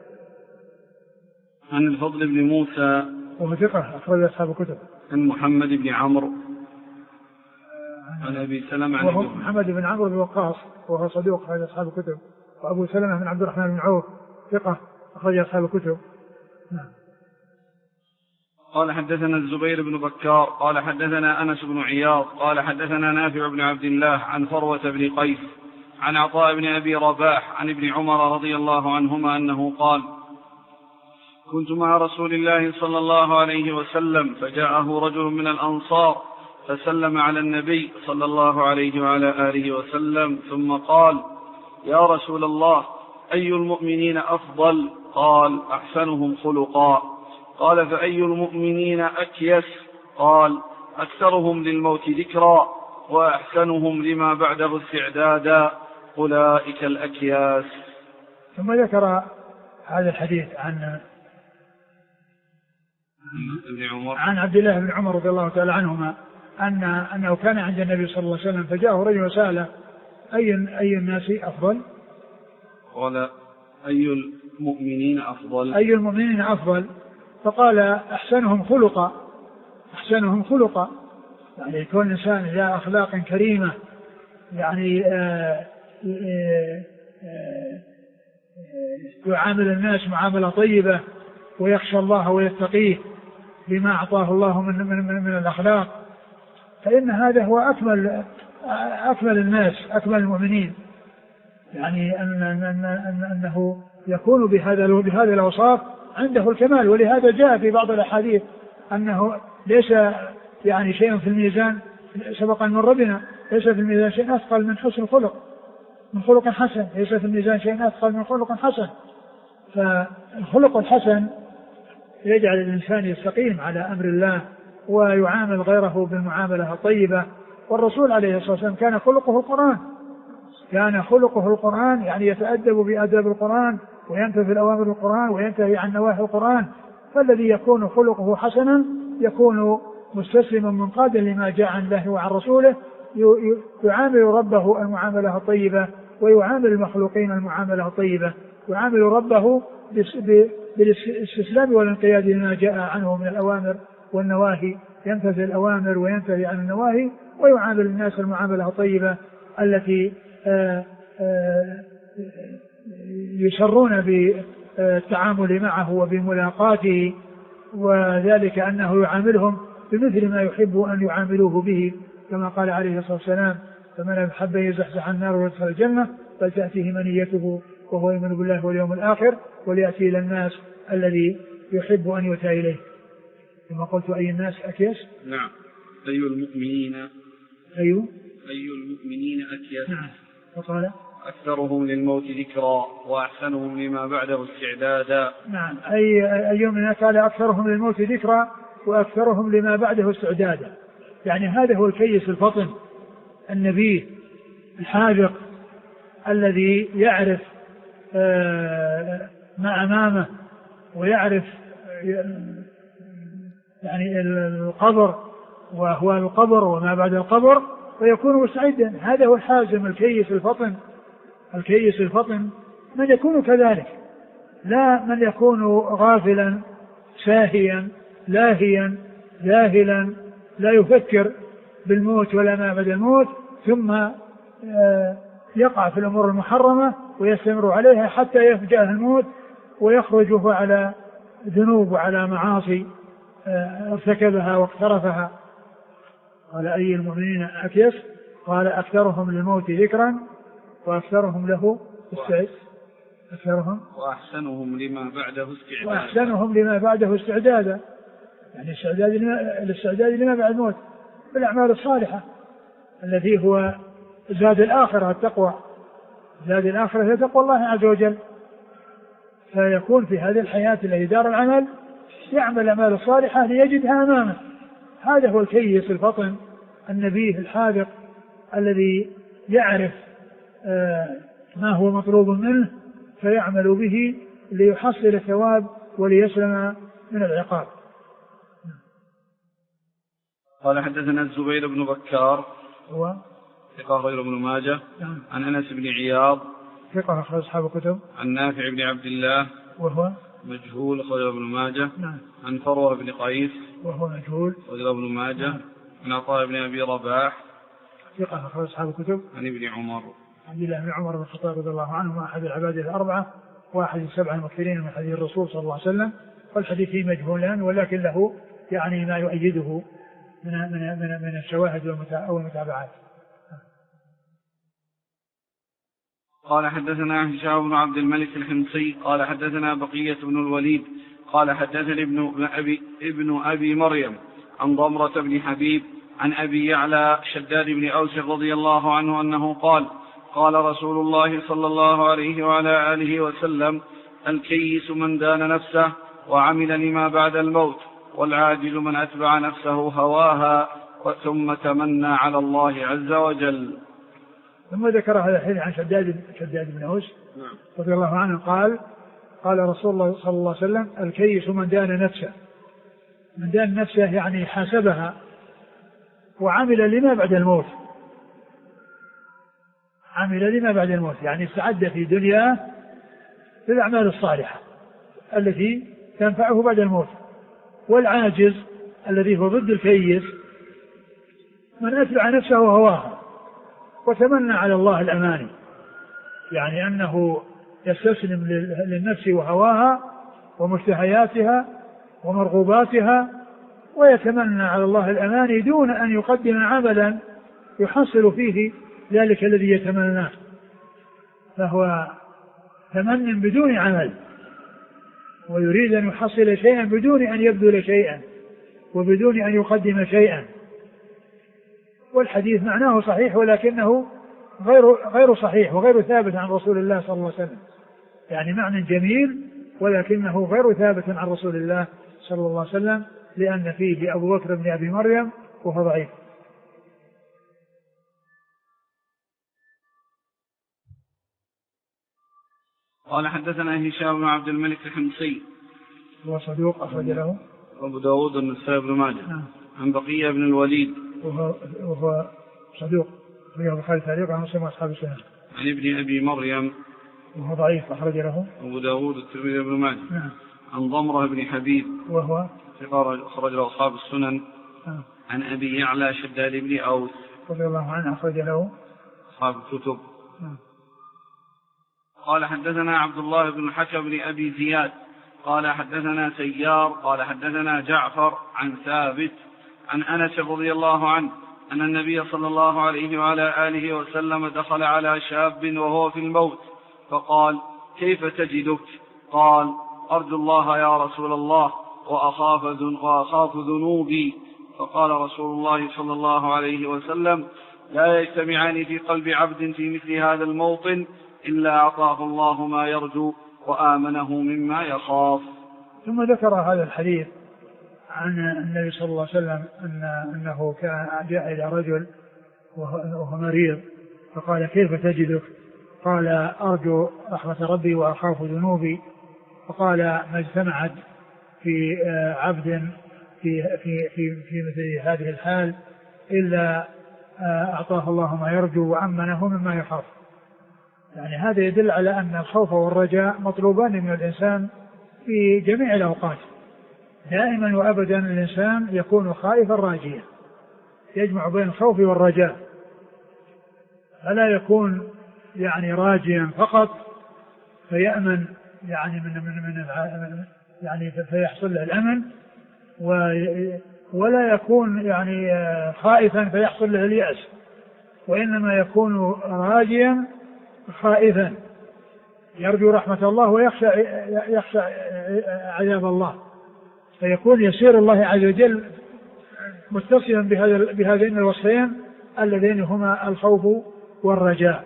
عن الفضل بن موسى وهو ثقة أخرج أصحاب كتب. عن محمد بن عمرو عن أبي سلمة عن محمد بن عمرو بن وقاص وهو صدوق أخرج أصحاب كتب. وأبو سلمة بن عبد الرحمن بن عوف ثقة أخرج أصحاب كتب. نعم. قال حدثنا الزبير بن بكار قال حدثنا أنس بن عياض قال حدثنا نافع بن عبد الله عن فروة بن قيس عن عطاء بن أبي رباح عن ابن عمر رضي الله عنهما أنه قال: كنت مع رسول الله صلى الله عليه وسلم فجاءه رجل من الأنصار فسلم على النبي صلى الله عليه وعلى آله وسلم ثم قال: يا رسول الله، أي المؤمنين أفضل؟ قال: أحسنهم خلقا. قال: فأي المؤمنين أكيس؟ قال: أكثرهم للموت ذكرا وأحسنهم لما بعده استعدادا، أولئك الأكياس. ثم ذكر هذا الحديث عن عن عبد الله بن عمر رضي الله تعالى عنهما أن أنه كان عند النبي صلى الله عليه وسلم فجاءه رجل وسأله: أي أي الناس أفضل؟ قال: أي المؤمنين أفضل؟ أي المؤمنين أفضل؟ فقال: أحسنهم خلقا. أحسنهم خلقا يعني يكون الإنسان ذا أخلاق كريمة، يعني آآ آآ آآ يعامل الناس معاملة طيبة ويخشى الله ويتقيه بما أعطاه الله من, من, من, من الأخلاق، فإن هذا هو أكمل أكمل الناس أكمل المؤمنين، يعني أن أن أن أنه يكون بهذا بهذه الأوصاف عنده الكمال. ولهذا جاء في بعض الأحاديث أنه ليس يعني شيء في الميزان سبق من ربنا ليس في الميزان شيء أثقل من حسن الخلق من خلق حسن ليس في الميزان شيء أثقل من خلق حسن. فالخلق الحسن يجعل الإنسان يستقيم على أمر الله ويعامل غيره بالمعاملة الطيبة. والرسول عليه الصلاة والسلام كان خلقه القرآن كان خلقه القرآن يعني يتأدب بآداب القرآن ويمتثل أوامر القرآن وينتهي عن نواهي القرآن. فالذي يكون خلقه حسنا يكون مستسلما منقادا لما جاء عن الله وعن رسوله، يعامل ربه المعاملة الطيبة ويعامل المخلوقين المعاملة الطيبة، يعامل ربه بالاستسلام والانقياد لما جاء عنه من الأوامر والنواهي، يمتثل الأوامر وينتهي عن النواهي، ويعامل الناس المعاملة الطيبة التي آآ آآ يسرون بالتعامل معه وبملاقاته، وذلك أنه يعاملهم بمثل ما يحب أن يعاملوه به، كما قال عليه الصلاة والسلام: فمن أحب يزحزح عن النار ويدخل الجنة فلتأتيه منيته وهو يؤمن بالله واليوم الآخر وليأتي إلى الناس الذي يحب أن يؤتى إليه. كما قلت: أي الناس أكيس؟ نعم. أي المؤمنين أي أي المؤمنين أكيس؟ نعم. وقال: أكثرهم للموت ذكرا وأحسنهم لما بعده استعدادا. نعم. أي أي من قال: أكثرهم للموت ذكرا وأكثرهم لما بعده استعدادا. يعني هذا هو الكيس الفطن النبيه الحاذق الذي يعرف ما أمامه ويعرف يعني القبر وأهوال القبر وما بعد القبر ويكون مستعدا. هذا هو الحازم الكيس الفطن. الكيس الفطن من يكون كذلك، لا من يكون غافلا ساهيا لاهيا جاهلا لا يفكر بالموت ولا ما بعد الموت، ثم يقع في الأمور المحرمة ويستمر عليها حتى يفجأه الموت ويخرج وهو على ذنوب وعلى معاصي ارتكبها واقترفها. قال أي المؤمنين أكيس؟ قال أكثرهم للموت ذكرا وأكثرهم له استعدادا أكثرهم وأحسنهم لما بعده استعدادا وأحسنهم لما بعده استعدادا يعني استعداد الاستعداد لما بعد الموت بالأعمال الصالحة التي هو زاد الآخرة التقوى. زاد الآخرة هي تقوى الله عز وجل. فيكون في هذه الحياة التي دار العمل يعمل الأعمال الصالحة ليجدها أمامه. هذا هو الكيس الفطن النبيه الحاذق الذي يعرف آه ما هو مطلوب منه فيعمل به ليحصل الثواب وليسلم من العقاب. قال حدثنا الزبير بن بكار هو ثقة غير ابن ماجه عن أنس بن عياض ثقة أخرج أصحاب الكتب عن نافع بن عبد الله وهو مجهول أخرج ابن ماجه نعم. عن فروة بن قيس وهو مجهول أخرج ابن ماجه نعم. عن عطاء بن أبي رباح ثقة أخرج أصحاب الكتب عن ابن عمر عبد الله بن عمر بن الخطاب رضي الله عنه أحد العباد الأربعة واحد السبعة المكثرين من حديث الرسول صلى الله عليه وسلم. والحديث فيه مجهولان ولكن له يعني ما يؤيده من من من, من الشواهد والمتابعات. قال حدثنا هشام بن عبد الملك الحمصي قال حدثنا بقية بن الوليد قال حدثني ابن أبي, ابن أبي مريم عن ضمرة بن حبيب عن أبي يعلى شداد بن أوس رضي الله عنه أنه قال قال رسول الله صلى الله عليه وعلى آله وسلم الكيس من دان نفسه وعمل لما بعد الموت والعاجز من أتبع نفسه هواها ثم تمنى على الله عز وجل. ثم ذكر هذا الحديث عن شداد شداد بن أوس رضي الله عنه قال قال رسول الله صلى الله عليه وسلم الكيس من دان نفسه. من دان نفسه يعني حاسبها وعمل لما بعد الموت. عمل لما بعد الموت يعني استعد في دنياه للأعمال الصالحة التي تنفعه بعد الموت. والعاجز الذي هو ضد الكيس من أتبع نفسه هواها وتمنى على الله الأماني يعني أنه يستسلم للنفس وهواها ومشتهياتها ومرغوباتها ويتمنى على الله الأماني دون أن يقدم عملا يحصل فيه ذلك الذي يتمناه. فهو تمن بدون عمل ويريد أن يحصل شيئا بدون أن يبذل شيئا وبدون أن يقدم شيئا. والحديث معناه صحيح ولكنه غير غير صحيح وغير ثابت عن رسول الله صلى الله عليه وسلم. يعني معنى جميل ولكنه غير ثابت عن رسول الله صلى الله عليه وسلم لأن فيه أبو بكر بن أبي مريم وهو ضعيف. قال حدثنا هشام بن عبد الملك الحمصي هو صدوق أخرج له أبو داود والنسائي بن ماجه نعم. عن بقية بن الوليد وهو, وهو صدوق رواه البخاري تعليقا عن مسلم أصحاب السنة عن ابن أبي مريم وهو ضعيف أخرج له أبو داود والترمذي بن ماجه نعم. عن ضمرة بن حبيب وهو أخرج له أصحاب السنن نعم. عن أبي يعلى شداد بن أوس رضي الله عنه أخرج له أصحاب الكتب نعم. قال حدثنا عبد الله بن الحكم بن أبي زياد قال حدثنا سيار قال حدثنا جعفر عن ثابت عن أنس رضي الله عنه أن النبي صلى الله عليه وعلى آله وسلم دخل على شاب وهو في الموت فقال كيف تجدك؟ قال أرجو الله يا رسول الله وأخاف, وأخاف ذنوبي. فقال رسول الله صلى الله عليه وسلم لا يجتمعان في قلب عبد في مثل هذا الموطن إلا أعطاه الله ما يرجو وآمنه مما يخاف. ثم ذكر هذا الحديث عن النبي صلى الله عليه وسلم أن أنه كان جاء إلى رجل وهو مريض فقال كيف تجدك؟ قال أرجو رحمة ربي وأخاف ذنوبي. وقال ما اجتمعت في عبد في في في في مثل هذه الحال إلا أعطاه الله ما يرجو وأمنه مما يخاف. يعني هذا يدل على أن الخوف والرجاء مطلوبان من الإنسان في جميع الأوقات. دائما وأبدا الإنسان يكون خائفا راجيا، يجمع بين الخوف والرجاء، فلا يكون يعني راجيا فقط فيأمن يعني من من من يعني فيحصل له الأمن، ولا يكون يعني خائفا فيحصل له اليأس، وإنما يكون راجيا خائفا يرجو رحمة الله ويخشى يخشى عذاب الله، فيكون يسير الله عز وجل متصلا بهذين الوصفين اللذين هما الخوف والرجاء.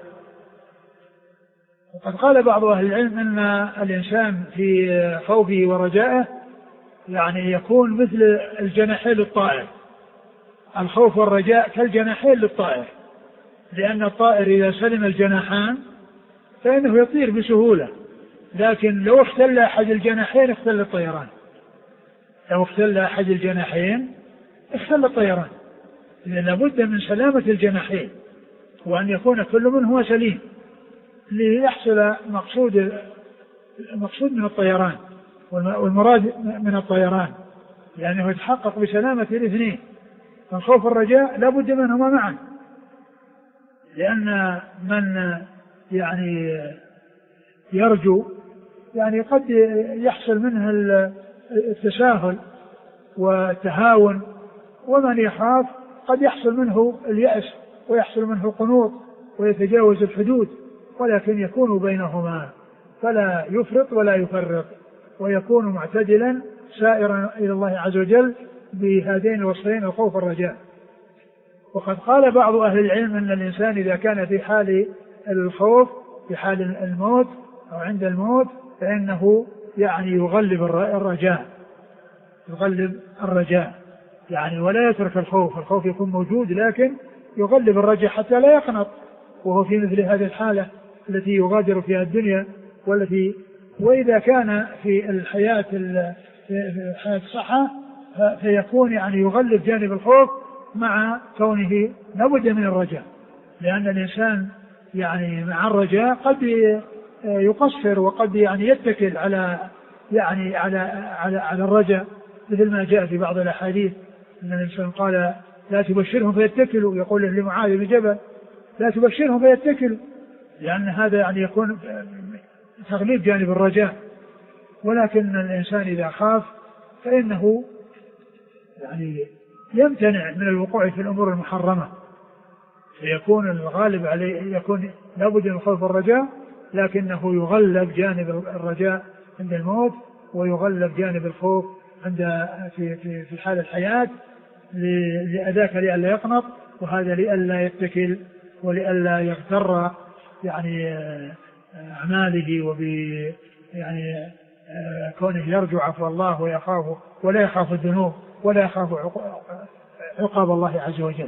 وقد قال بعض أهل العلم أن الإنسان في خوفه ورجائه يعني يكون مثل الجناحين للطائر، الخوف والرجاء كالجناحين للطائر، لأن الطائر إذا سلم الجناحان فإنه يطير بسهولة، لكن لو اختل أحد الجناحين اختل الطيران، لو اختل أحد الجناحين اختل الطيران، لأن لابد من سلامة الجناحين وأن يكون كل منهما سليم ليحصل مقصود المقصود من الطيران والمراد من الطيران، لأنه يتحقق بسلامة الاثنين. فالخوف والرجاء لابد منهما معا، لأن من يعني يرجو يعني قد يحصل منه التساهل والتهاون، ومن يخاف قد يحصل منه اليأس ويحصل منه القنوط ويتجاوز الحدود، ولكن يكون بينهما فلا يفرط ولا يفرط، ويكون معتدلا سائرا إلى الله عز وجل بهذين الوصفين الخوف والرجاء. وقد قال بعض أهل العلم أن الإنسان إذا كان في حال الخوف في حال الموت أو عند الموت فإنه يعني يغلب الرجاء يغلب الرجاء يعني ولا يترك الخوف، الخوف يكون موجود لكن يغلب الرجاء حتى لا يقنط وهو في مثل هذه الحالة التي يغادر فيها الدنيا والتي. وإذا كان في الحياة في حياة الصحة فيكون يعني يغلب جانب الخوف مع كونه لابد من الرجاء، لأن الإنسان يعني مع الرجاء قد يقصر وقد يعني يتكل على يعني على على على الرجاء، مثل ما جاء في بعض الأحاديث أن الإنسان قال لا تبشرهم فيتكلوا، يقول لمعاذ بن جبل لا تبشرهم فيتكلوا، لأن هذا يعني يكون تغليب جانب الرجاء. ولكن الإنسان إذا خاف فإنه يعني يمتنع من الوقوع في الأمور المحرمة، فيكون الغالب عليه يكون لابد من الخوف والرجاء، لكنه يغلب جانب الرجاء عند الموت ويغلب جانب الخوف عند في في في حال الحياة، لأذاك لئلا يقنط، وهذا لئلا يتكل ولئلا يغتر يعني أعماله وب يعني كونه يرجو عفو الله ويخاف ولا يخاف الذنوب ولا يخاف عقاب الله عز وجل.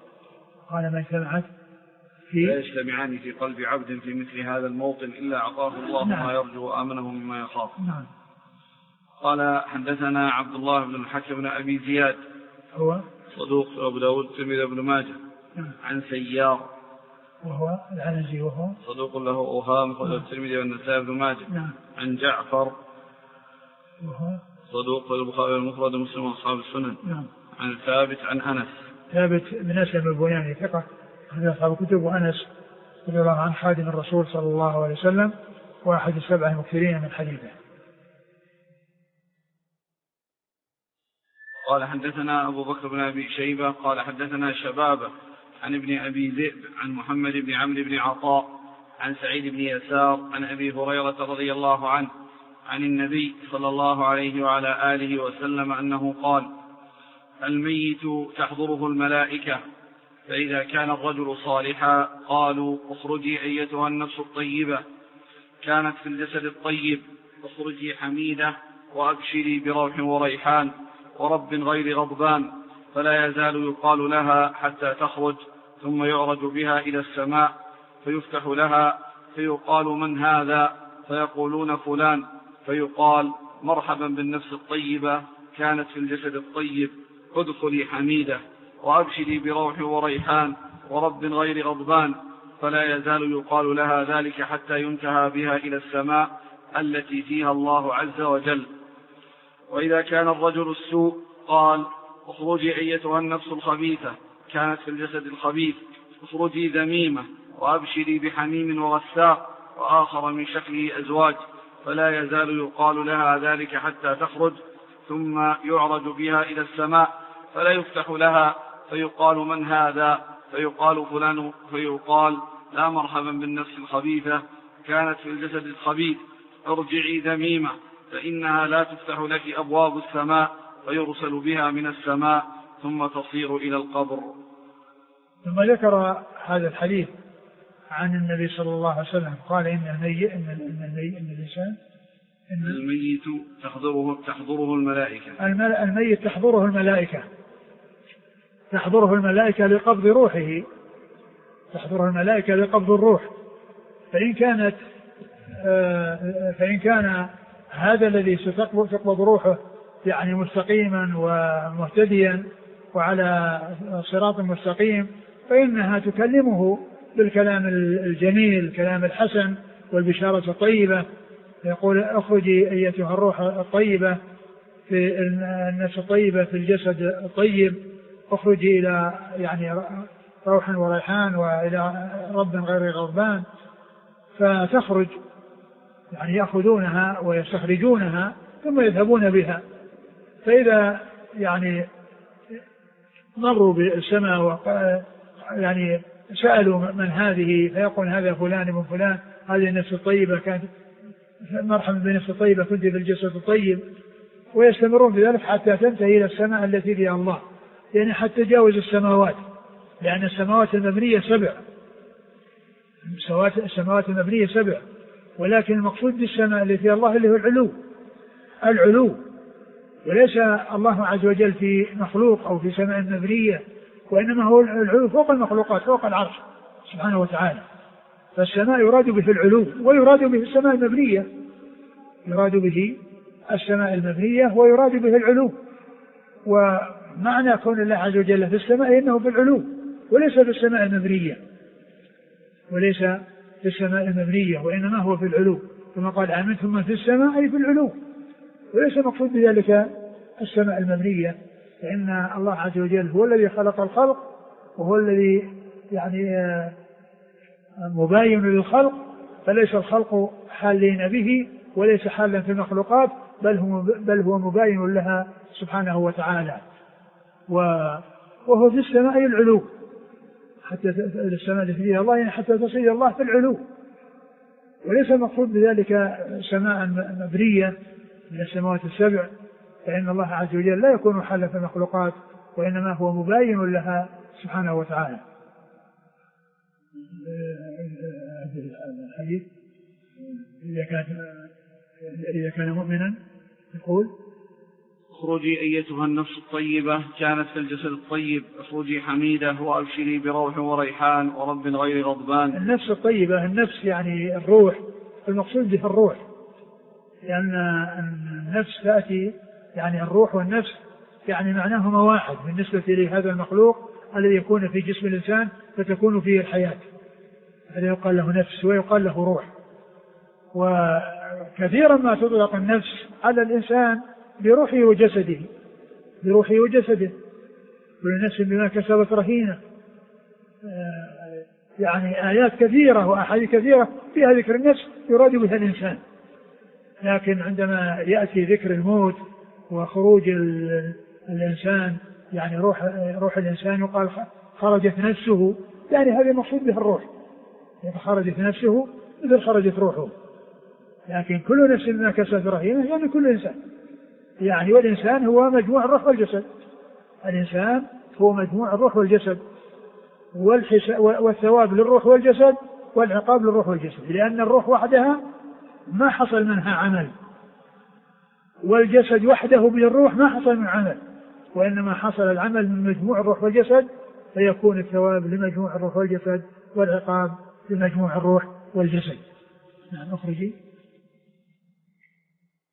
قال ما اجتمعت في لا يجتمعان في قلب عبد في مثل هذا الموطن إلا أعطاه الله نعم. ما يرجو وآمنه مما يخاف. نعم. قال حدثنا عبد الله بن الحكم بن أبي زياد هو صدوق أبو داود الترمذي بن ماجه نعم. عن سيار وهو العنزي وهو صدوق له أوهام أخرجه الترمذي والنسائي بن ماجه نعم. عن جعفر وهو صدوق البخاري المفرد ومسلم وأصحاب السنن نعم. عن ثابت عن أنس ثابت بن أسلم البناني ثقة أخرج أصحاب الكتب، وأنس رضي الله عن خادم الرسول صلى الله عليه وسلم وأحد السبعة المكثرين من حديثه. قال حدثنا أبو بكر بن أبي شيبة قال حدثنا شبابة عن ابن أبي ذئب عن محمد بن عمرو بن عطاء عن سعيد بن يسار عن أبي هريرة رضي الله عنه عن النبي صلى الله عليه وعلى آله وسلم أنه قال: الميت تحضره الملائكة، فإذا كان الرجل صالحا قالوا: اخرجي أيتها النفس الطيبة، كانت في الجسد الطيب، اخرجي حميدة وأبشري بروح وريحان ورب غير غضبان، فلا يزال يقال لها حتى تخرج، ثم يعرج بها إلى السماء فيفتح لها فيقال: من هذا؟ فيقولون: فلان. فيقال مرحبا بالنفس الطيبة كانت في الجسد الطيب، ادخلي حميدة وأبشري بروح وريحان ورب غير غضبان، فلا يزال يقال لها ذلك حتى ينتهى بها إلى السماء التي فيها الله عز وجل. وإذا كان الرجل السوء قال اخرجي أيتها النفس الخبيثة كانت في الجسد الخبيث، اخرجي ذميمة وأبشري بحميم وغساق وآخر من شكله أزواج، فلا يزال يقال لها ذلك حتى تخرج، ثم يعرج بها إلى السماء فلا يفتح لها، فيقال من هذا؟ فيقال فلان، فيقال لا مرحبا بالنفس الخبيثة كانت في الجسد الخبيث، ارجعي ذميمة فإنها لا تفتح لك أبواب السماء، فيرسل بها من السماء ثم تصير إلى القبر. ثم ذكر هذا الحديث عن النبي صلى الله عليه وسلم قال إن الميت إن الميت إن الإنسان إن الميت تحضره تحضره الملائكة الميت تحضره الملائكة تحضره الملائكة لقبض روحه تحضره الملائكة لقبض الروح. فإن كانت فإن كان هذا الذي ستقبض روحه يعني مستقيما ومهتديا وعلى صراط مستقيم، فإنها تكلمه بالكلام الجميل الكلام الحسن والبشارة الطيبة، يقول اخرجي أيتها الروح الطيبة في النفس الطيبة في الجسد الطيب، اخرجي إلى يعني روح وريحان وإلى رب غير غضبان، فتخرج يعني يأخذونها ويستخرجونها ثم يذهبون بها. فإذا يعني مروا بالسماء يعني سألوا من هذه فيقول هذا فلان من فلان، هذه النفس الطيبة كانت مرحبا بالنفس الطيبة كنت في الجسد الطيب، ويستمرون في ذلك حتى تنتهي إلى السماء التي فيها الله، يعني حتى تجاوز السماوات، لأن السماوات المبنية سبع السماوات المبنية سبع ولكن المقصود بالسماء التي فيها الله اللي هو العلو العلو وليس الله عز وجل في مخلوق أو في سماء مبنية، وإنما هو العلو فوق المخلوقات فوق العرش سبحانه وتعالى. فالسماء يراد به العلو ويراد به السماء المبنية يراد به السماء المبنية ويراد به العلو. ومعنى كون الله عز وجل في السماء إنه في العلو وليس في السماء المبنية وليس في السماء المبنية وإنما هو في العلو، كما قال آمنتم من في السماء أي في العلو، وليس مقصود بذلك السماء المبنية، فإن الله عز وجل هو الذي خلق الخلق وهو الذي يعني مباين للخلق، فليس الخلق حالين به وليس حالا في المخلوقات، بل هو بل هو مباين لها سبحانه وتعالى. وهو في السماء العلو حتى السماء التي فيها الله يعني حتى تصل الله في العلو، وليس المقصود بذلك سماء مبنية من السماوات السبع، فإن الله عز وجل لا يكون حالا في المخلوقات وإنما هو مباين لها سبحانه وتعالى. الحديث إذا كان إذا كان مؤمنا يقول اخرجي أيتها النفس الطيبة كانت في الجسد الطيب، اخرجي حميدة وأبشري بروح وريحان ورب غير غضبان. النفس الطيبة النفس يعني الروح، المقصود به الروح، لأن النفس تأتي يعني الروح والنفس يعني معناهما واحد بالنسبة لهذا المخلوق الذي يكون في جسم الإنسان فتكون فيه الحياة، هذا يقال له نفس ويقال له روح. وكثيرا ما تطلق النفس على الإنسان بروحه وجسده بروحه وجسده كل نفس بما كسبت رهينة، يعني آيات كثيرة وأحاديث كثيرة فيها ذكر النفس يراد بها الإنسان، لكن عندما يأتي ذكر الموت وخروج الإنسان يعني روح روح الإنسان يقال خرجت نفسه، يعني هذا المقصود به الروح، يعني خرجت نفسه مثل خرجت روحه، لكن كل نفس بما كسبت رهينة يعني كل إنسان، يعني والإنسان هو مجموع الروح والجسد الإنسان هو مجموع الروح والجسد، والثواب للروح والجسد والعقاب للروح والجسد، لأن الروح وحدها ما حصل منها عمل، والجسد وحده بالروح ما حصل من عمل، وإنما حصل العمل من مجموع الروح والجسد، فيكون الثواب لمجموع الروح والجسد والعقاب لمجموع الروح والجسد. نعم. أخرجي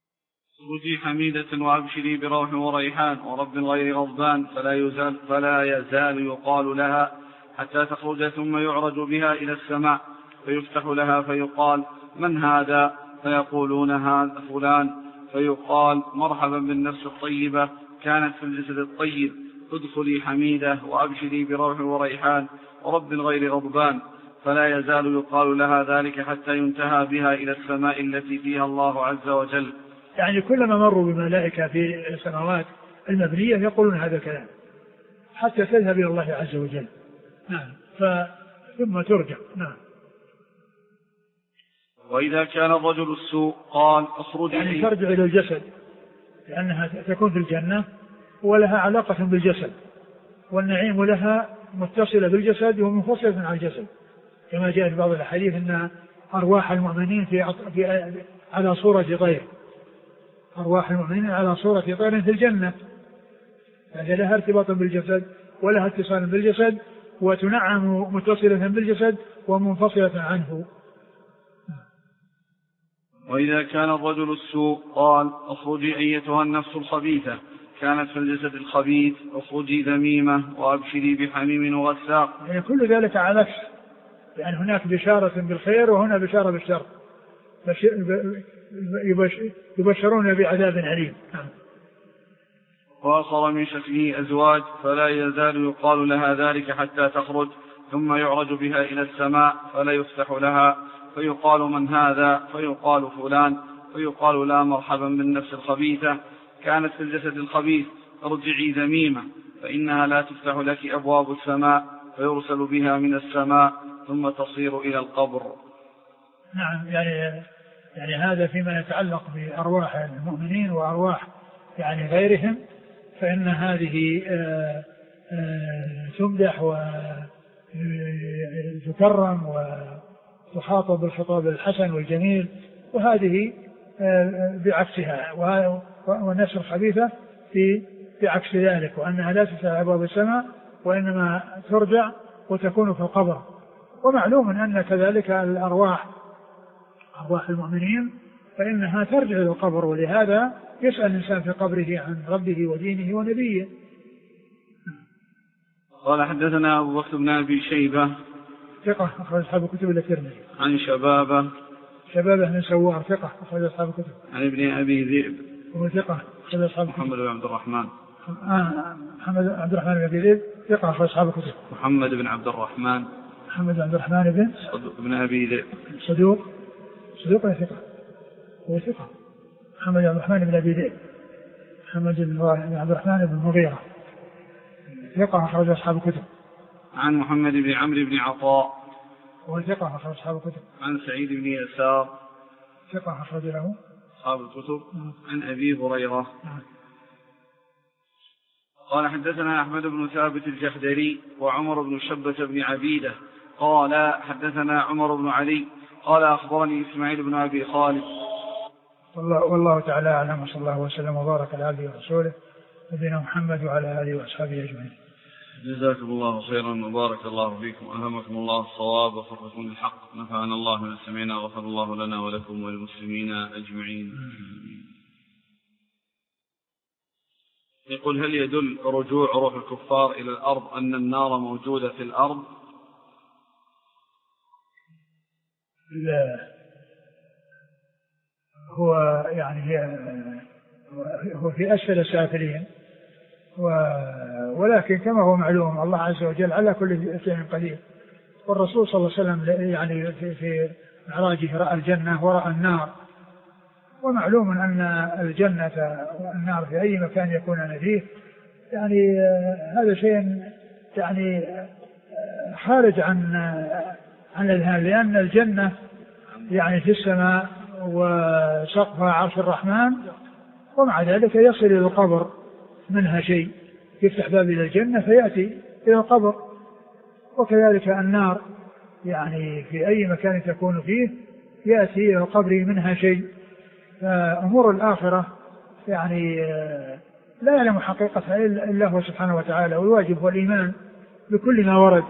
اخرجي حميدة وأبشري بروح وريحان ورب غير غضبان فلا يزال, فلا يزال يقال لها حتى تخرج ثم يعرج بها إلى السماء فيفتح لها فيقال من هذا؟ فيقولون هذا فلان، فيقال مرحبا بالنفس الطيبة كانت في الجسد الطيب، ادخلي حميدة وأبشري بروح وريحان ورب غير غضبان، فلا يزال يقال لها ذلك حتى ينتهى بها إلى السماء التي فيها الله عز وجل. يعني كلما مروا بملائكة في السماوات المبنية يقولون هذا الكلام حتى تذهب إلى الله عز وجل. نعم. ثم ترجع. نعم. وإذا كان الرجل السوء قال اخرجي، يعني ترجع إلى الجسد لأنها تكون في الجنة ولها علاقة بالجسد، والنعيم لها متصلة بالجسد ومنفصلة عن الجسد، كما جاء في بعض الحديث أن أرواح المؤمنين في في على صورة طير، أرواح المؤمنين على صورة طير في الجنة، فهي لها ارتباط بالجسد ولها اتصال بالجسد وتنعم متصلة بالجسد ومنفصلة عنه. وإذا كان الرجل السوء قال اخرجي أيتها النفس الخبيثة كانت في الجسد الخبيث، اخرجي ذميمة وأبشري بحميم وغساق. يعني كل ذلك على عكس، يعني هناك بشارة بالخير وهنا بشارة بالشر، يبشرون بعذاب أليم. وآخر من شكله أزواج فلا يزال يقال لها ذلك حتى تخرج ثم يعرج بها إلى السماء فلا يفتح لها فيقال من هذا؟ فيقال فلان، فيقال لا مرحبا بالنفس الخبيثة كانت في الجسد الخبيث، ارجعي ذميمة فإنها لا تفتح لك أبواب السماء، فيرسل بها من السماء ثم تصير إلى القبر. نعم. يعني يعني هذا فيما يتعلق بأرواح المؤمنين وأرواح يعني غيرهم، فإن هذه آآ آآ تمدح وتكرم وتخاطب بالخطاب الحسن والجميل، وهذه بعكسها، والنفس الخبيثة في بعكس ذلك، وأنها لا تفتح أبواب السماء وإنما ترجع وتكون في القبر. ومعلوم أن كذلك الأرواح أرواح المؤمنين فإنها ترجع إلى القبر، ولهذا يسأل الإنسان في قبره عن ربه ودينه ونبيه. قال حدثنا أبو بكر بن أبي شيبة ثقة أخرج أصحاب الكتب إلا الترمذي. عن شبابة شبابة بن سوار ثقة أخرج أصحاب الكتب. عن ابن أبي ذئب وهو ثقة أخرج أصحاب الكتب. محمد بن عبد الرحمن آه محمد عبد الرحمن بن أبي ذئب ثقة أخرج أصحاب الكتب. محمد بن عبد الرحمن محمد بن عبد الرحمن بن ابن أبي ذئب صدوق صدوق ولا ثقة؟ هو ثقة. محمد بن عبد الرحمن بن أبي ذئب محمد بن عبد الرحمن بن المغيرة ثقة أخرج أصحاب الكتب. عن محمد بن عمرو بن عطاء وهو ثقة أخرج أصحاب الكتب. عن سعيد بن يسار ثقة أخرج له أصحاب الكتب. عن أبي هريرة. قال حدثنا أحمد بن ثابت الجحدري وعمر بن شبة بن عبيدة قال حدثنا عمر بن علي قال أخبرني إسماعيل بن أبي خالد. والله, والله تعالى أعلم، وصلى الله وسلم وبارك على عبده ورسوله نبينا محمد وعلى آله وأصحابه أجمعين. جزاكم الله خيرا وبارك الله فيكم، ألهمكم الله الصواب وفقكم الحق، نفعنا الله من سمعنا وغفر الله لنا ولكم وللمسلمين أجمعين. يقول هل يدل رجوع روح الكفار إلى الأرض أن النار موجودة في الأرض؟ لا، هو يعني هو في أسفل السافلين، ولكن كما هو معلوم الله عز وجل على كل شيء قدير، والرسول صلى الله عليه وسلم يعني في, في معراجه رأى الجنة ورأى النار، ومعلوم أن الجنة والنار في أي مكان يكون فيه يعني هذا شيء يعني خارج عن عن الهام، لأن الجنة يعني في السماء وسقفها عرش الرحمن، ومع ذلك يصل إلى القبر منها شيء، يفتح باب إلى الجنة فيأتي إلى القبر، وكذلك النار يعني في أي مكان تكون فيه يأتي إلى القبر منها شيء. فأمور الآخرة يعني لا يعلم حقيقتها إلا هو سبحانه وتعالى، والواجب هو الإيمان بكل ما ورد.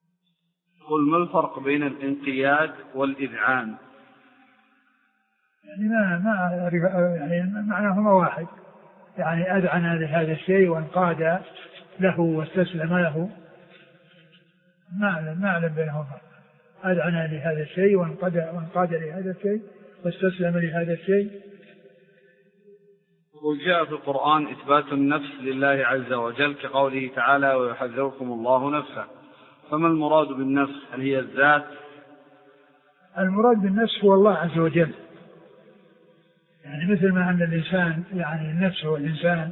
قل ما الفرق بين الانقياد والإذعان؟ يعني ما ما يعني معناهما واحد، يعني أذعن لهذا الشيء وانقاد له واستسلم له، ما أعلم ما أعلم بينهما. أذعن لهذا الشيء وانقاد وانقاد لهذا الشيء واستسلم لهذا الشيء. وجاء في القرآن إثبات النفس لله عز وجل كقوله تعالى ويحذركم الله نفسه، فما المراد بالنفس؟ هل هي الذات؟ المراد بالنفس هو الله عز وجل، يعني مثل ما أن الإنسان يعني النفس هو الإنسان،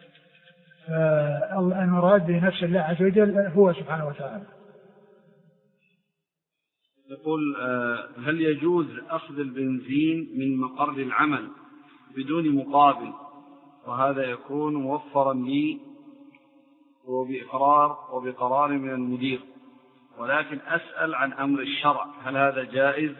فالمراد بنفس الله عز وجل هو سبحانه وتعالى. يقول هل يجوز أخذ البنزين من مقر العمل بدون مقابل، وهذا يكون موفرا لي وبإقرار وبقرار من المدير، ولكن أسأل عن أمر الشرع، هل هذا جائز؟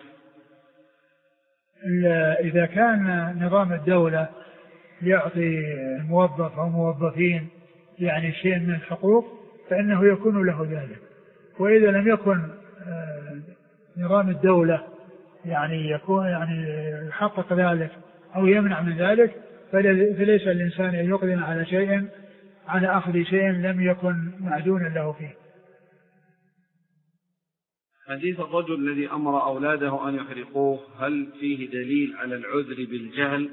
إذا كان نظام الدولة يعطي الموظف أو موظفين يعني شيء من الحقوق فإنه يكون له ذلك، وإذا لم يكن نظام الدولة يعني يكون يعني يحقق ذلك أو يمنع من ذلك، فليس الإنسان أن يقدم على شيء على أخذ شيء لم يكن معدونا له فيه. حديث الرجل الذي أمر أولاده أن يحرقوه، هل فيه دليل على العذر بالجهل؟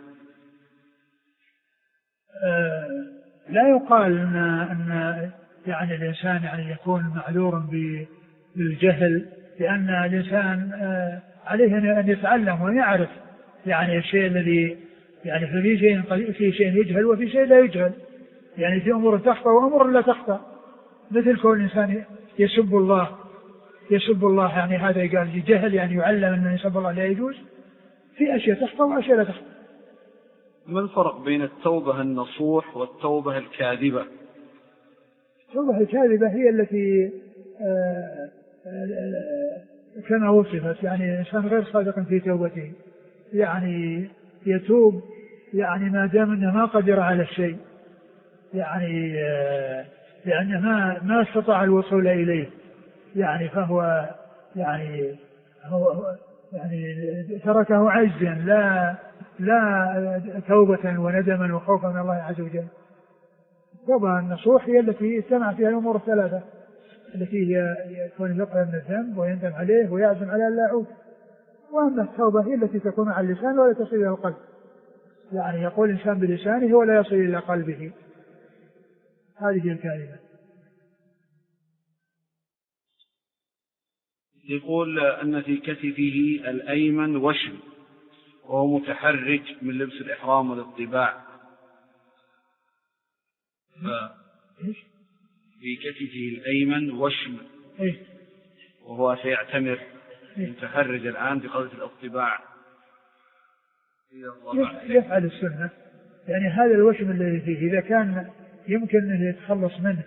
آه لا يقال أن, أن يعني الإنسان يعني يكون معذور بالجهل، لأن الإنسان آه عليه أن يتعلم ويعرف يعني الشيء الذي يعني في شيء في شيء يجهل وفي شيء لا يجهل، يعني في أمور تخفى وأمور لا تخفى، مثل كون الإنسان يسب الله يسب الله يعني هذا قال جهل، يعني يعلم أن يسب الله لا يجوز، في أشياء تخفى وأشياء لا تخفى. ما الفرق بين التوبة النصوح والتوبة الكاذبة؟ التوبة الكاذبة هي التي آآ آآ كما وصفت، يعني الإنسان غير صادق في توبته، يعني يتوب يعني ما دام أنه ما قدر على الشيء، يعني لأنه ما ما استطاع الوصول إليه، يعني فهو يعني هو يعني تركه عجزا لا لا توبة وندما وخوفا من الله عز وجل. التوبة النصوح هي التي اجتمع فيها الأمور الثلاثة، التي هي يكون يقرأ من الذنب ويندم عليه ويعزم على لا يعود. وأما التوبة هي التي تكون على اللسان ولا تصل إلى القلب، يعني يقول الإنسان بلسانه ولا يصل إلى قلبه، هذه الكلمة. يقول أن في كتفه الأيمن وشم وهو متحرج من لبس الإحرام والاطباع، في كتفه الأيمن وشم وهو سيعتمر متحرج الآن بقضية الاطباع، يفعل السنة، يعني هذا الوشم الذي فيه إذا كان يمكن أن يتخلص منه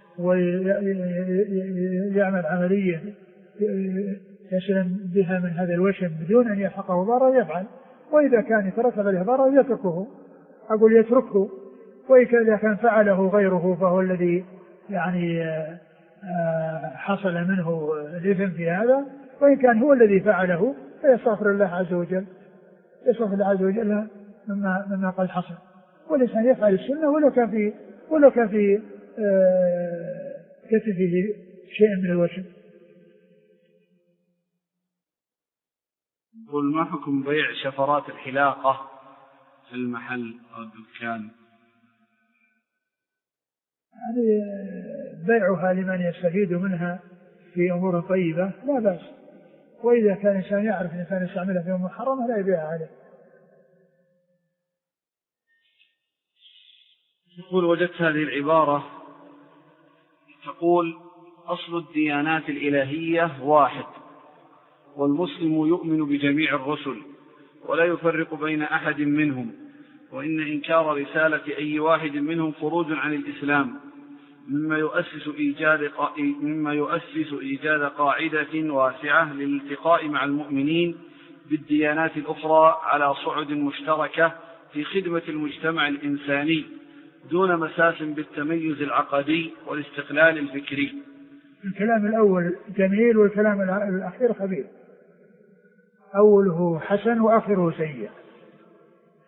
ويعمل عملية يسلم بها من هذا الوشم بدون أن يلحقه ضرر يفعل، وإذا كان يترتب عليه ضرر يتركه، أقول يتركه، وإذا كان فعله غيره فهو الذي يعني حصل منه الإثم في هذا، وإن كان هو الذي فعله فيستغفر الله عز وجل يستغفر الله عز وجل مما, مما قد حصل. والإنسان يفعل السنة ولو كان في ولو كان في كتفه شيء من الوشم. قل ما حكم بيع شفرات الحلاقة في المحل أو الدكان؟ يعني بيعها لمن يستفيد منها في أمور طيبة لا بأس، وإذا كان الإنسان يعرف الإنسان يستعملها في أمور حرام لا يبيعها عليه. يقول وجدت هذه العبارة تقول أصل الديانات الإلهية واحد، والمسلم يؤمن بجميع الرسل ولا يفرق بين أحد منهم، وإن إنكار رسالة أي واحد منهم خروج عن الإسلام، مما يؤسس إيجاد مما يؤسس إيجاد قاعدة واسعة للالتقاء مع المؤمنين بالديانات الأخرى على صعد مشتركة في خدمة المجتمع الإنساني دون مساس بالتميز العقدي والاستقلال الفكري. الكلام الأول جميل والكلام الأخير خبيث، أوله حسن وآخره سيء.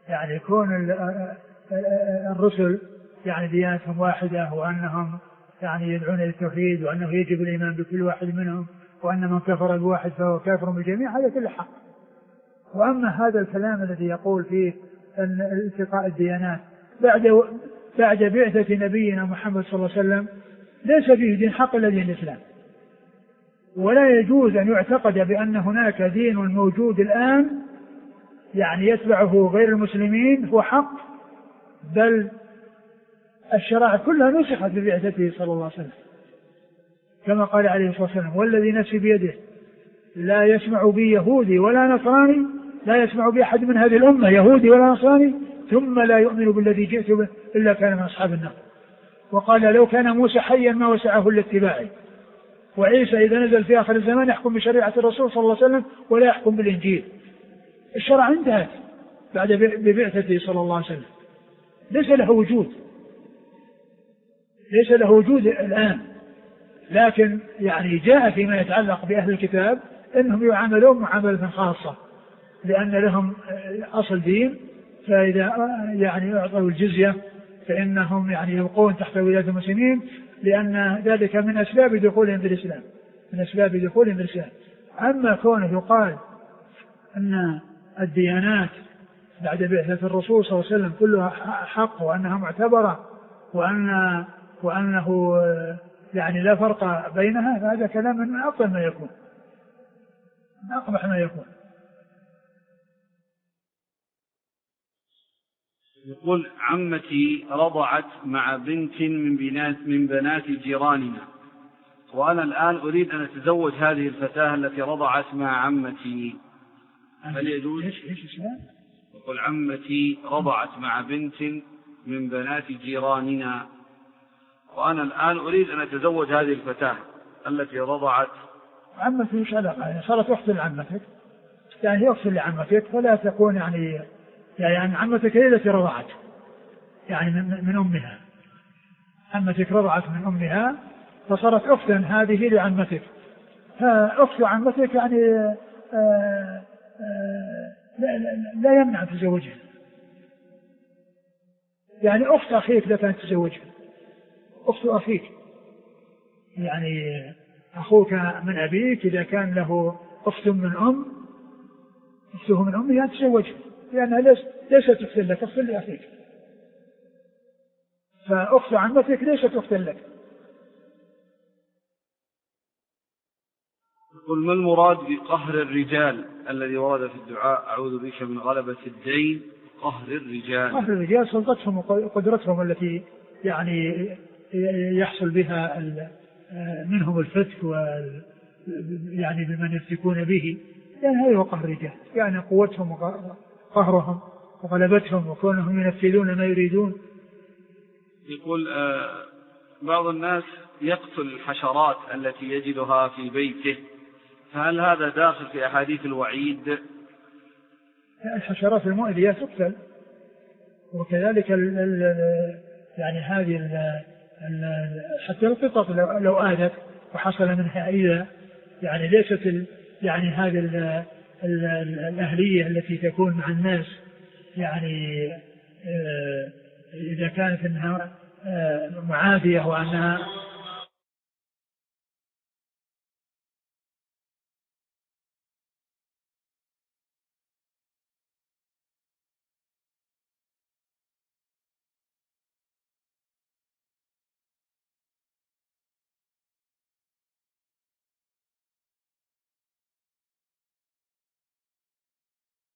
يعني يكون الرسل يعني ديانتهم واحدة، وأنهم يعني يدعون للتوحيد، وأنه يجب الإيمان بكل واحد منهم، وأن من كفر بواحد فهو كافر بالجميع، هذا كله حق. وأما هذا الكلام الذي يقول فيه أن التقاء الديانات بعد بعد بعثة نبينا محمد صلى الله عليه وسلم ليس فيه دين حق إلا دين الإسلام، ولا يجوز أن يعتقد بأن هناك دين موجود الآن يعني يتبعه غير المسلمين هو حق، بل الشرائع كلها نسخت ببعثته صلى الله عليه وسلم، كما قال عليه الصلاة والسلام: والذي نفسي بيده لا يسمع بي يهودي ولا نصراني، لا يسمع بي أحد من هذه الأمة يهودي ولا نصراني ثم لا يؤمن بالذي جئت به إلا كان من أصحاب النار. وقال: لو كان موسى حيا ما وسعه لاتباعي، وعيسى إذا نزل في آخر الزمان يحكم بشريعة الرسول صلى الله عليه وسلم ولا يحكم بالإنجيل. الشرع انتهت بعد ببعثته صلى الله عليه وسلم، ليس له وجود، ليس له وجود الآن. لكن يعني جاء فيما يتعلق بأهل الكتاب أنهم يعاملون معاملة خاصة، لأن لهم أصل دين، فإذا يعني أعطوا الجزية فإنهم يعني يبقون تحت ولاية المسلمين، لأن ذلك من أسباب دخولهم في الإسلام، من أسباب دخولهم في الإسلام. أما كونه يقال أن الديانات بعد بعثة الرسول صلى الله عليه وسلم كلها حق وأنها معتبرة وأن وأنه يعني لا فرق بينها، فهذا كلام من أقبح ما يكون، من أقبح ما يكون. يقول: عمتي رضعت مع بنت من بنات من بنات جيراننا، وأنا الآن أريد أن أتزوج هذه الفتاة التي رضعت مع عمتي، هل يجوز؟ يقول: عمتي رضعت مع بنت من بنات جيراننا، وأنا الآن أريد أن أتزوج هذه الفتاة التي رضعت. عمتي مش علاقة، يعني صارت أخت لعمتك، يعني هي أخت لعمتك، فلا تكون يعني يعني عمتك هي التي رضعت يعني من أمها، عمتك رضعت من أمها فصارت أختا هذه لعمتك، فأخت عمتك يعني آآ آآ لا, لا, لا يمنع تزوجها، يعني أخت أخيك لك أن تزوجها، أخت أخيك يعني أخوك من أبيك إذا كان له أخت من أم، أخته من أمه أن تزوجها، لأنها ليست أخت لك، أخت لأخيك، فأخت عمتك ليست أخت لك. يقول: ما المراد بقهر الرجال الذي ورد في الدعاء: أعوذ بك من غلبة الدين قهر الرجال؟ قهر الرجال سلطتهم وقدرتهم التي يعني يحصل بها منهم الفتك وال يعني بمن يفتكون به، يعني هذا هو قهر الرجال، يعني قوتهم وقهرهم وغلبتهم وكونهم ينفذون ما يريدون. يقول: آه بعض الناس يقتل الحشرات التي يجدها في بيته، فهل هذا داخل في أحاديث الوعيد؟ الحشرات المؤذية تقتل، وكذلك ال ال يعني هذه ال ال حتى القطط لو, لو آذت وحصل منها إذا يعني ليست ال يعني هذه ال ال الأهلية التي تكون مع الناس، يعني إذا كانت إنها معادية وأنها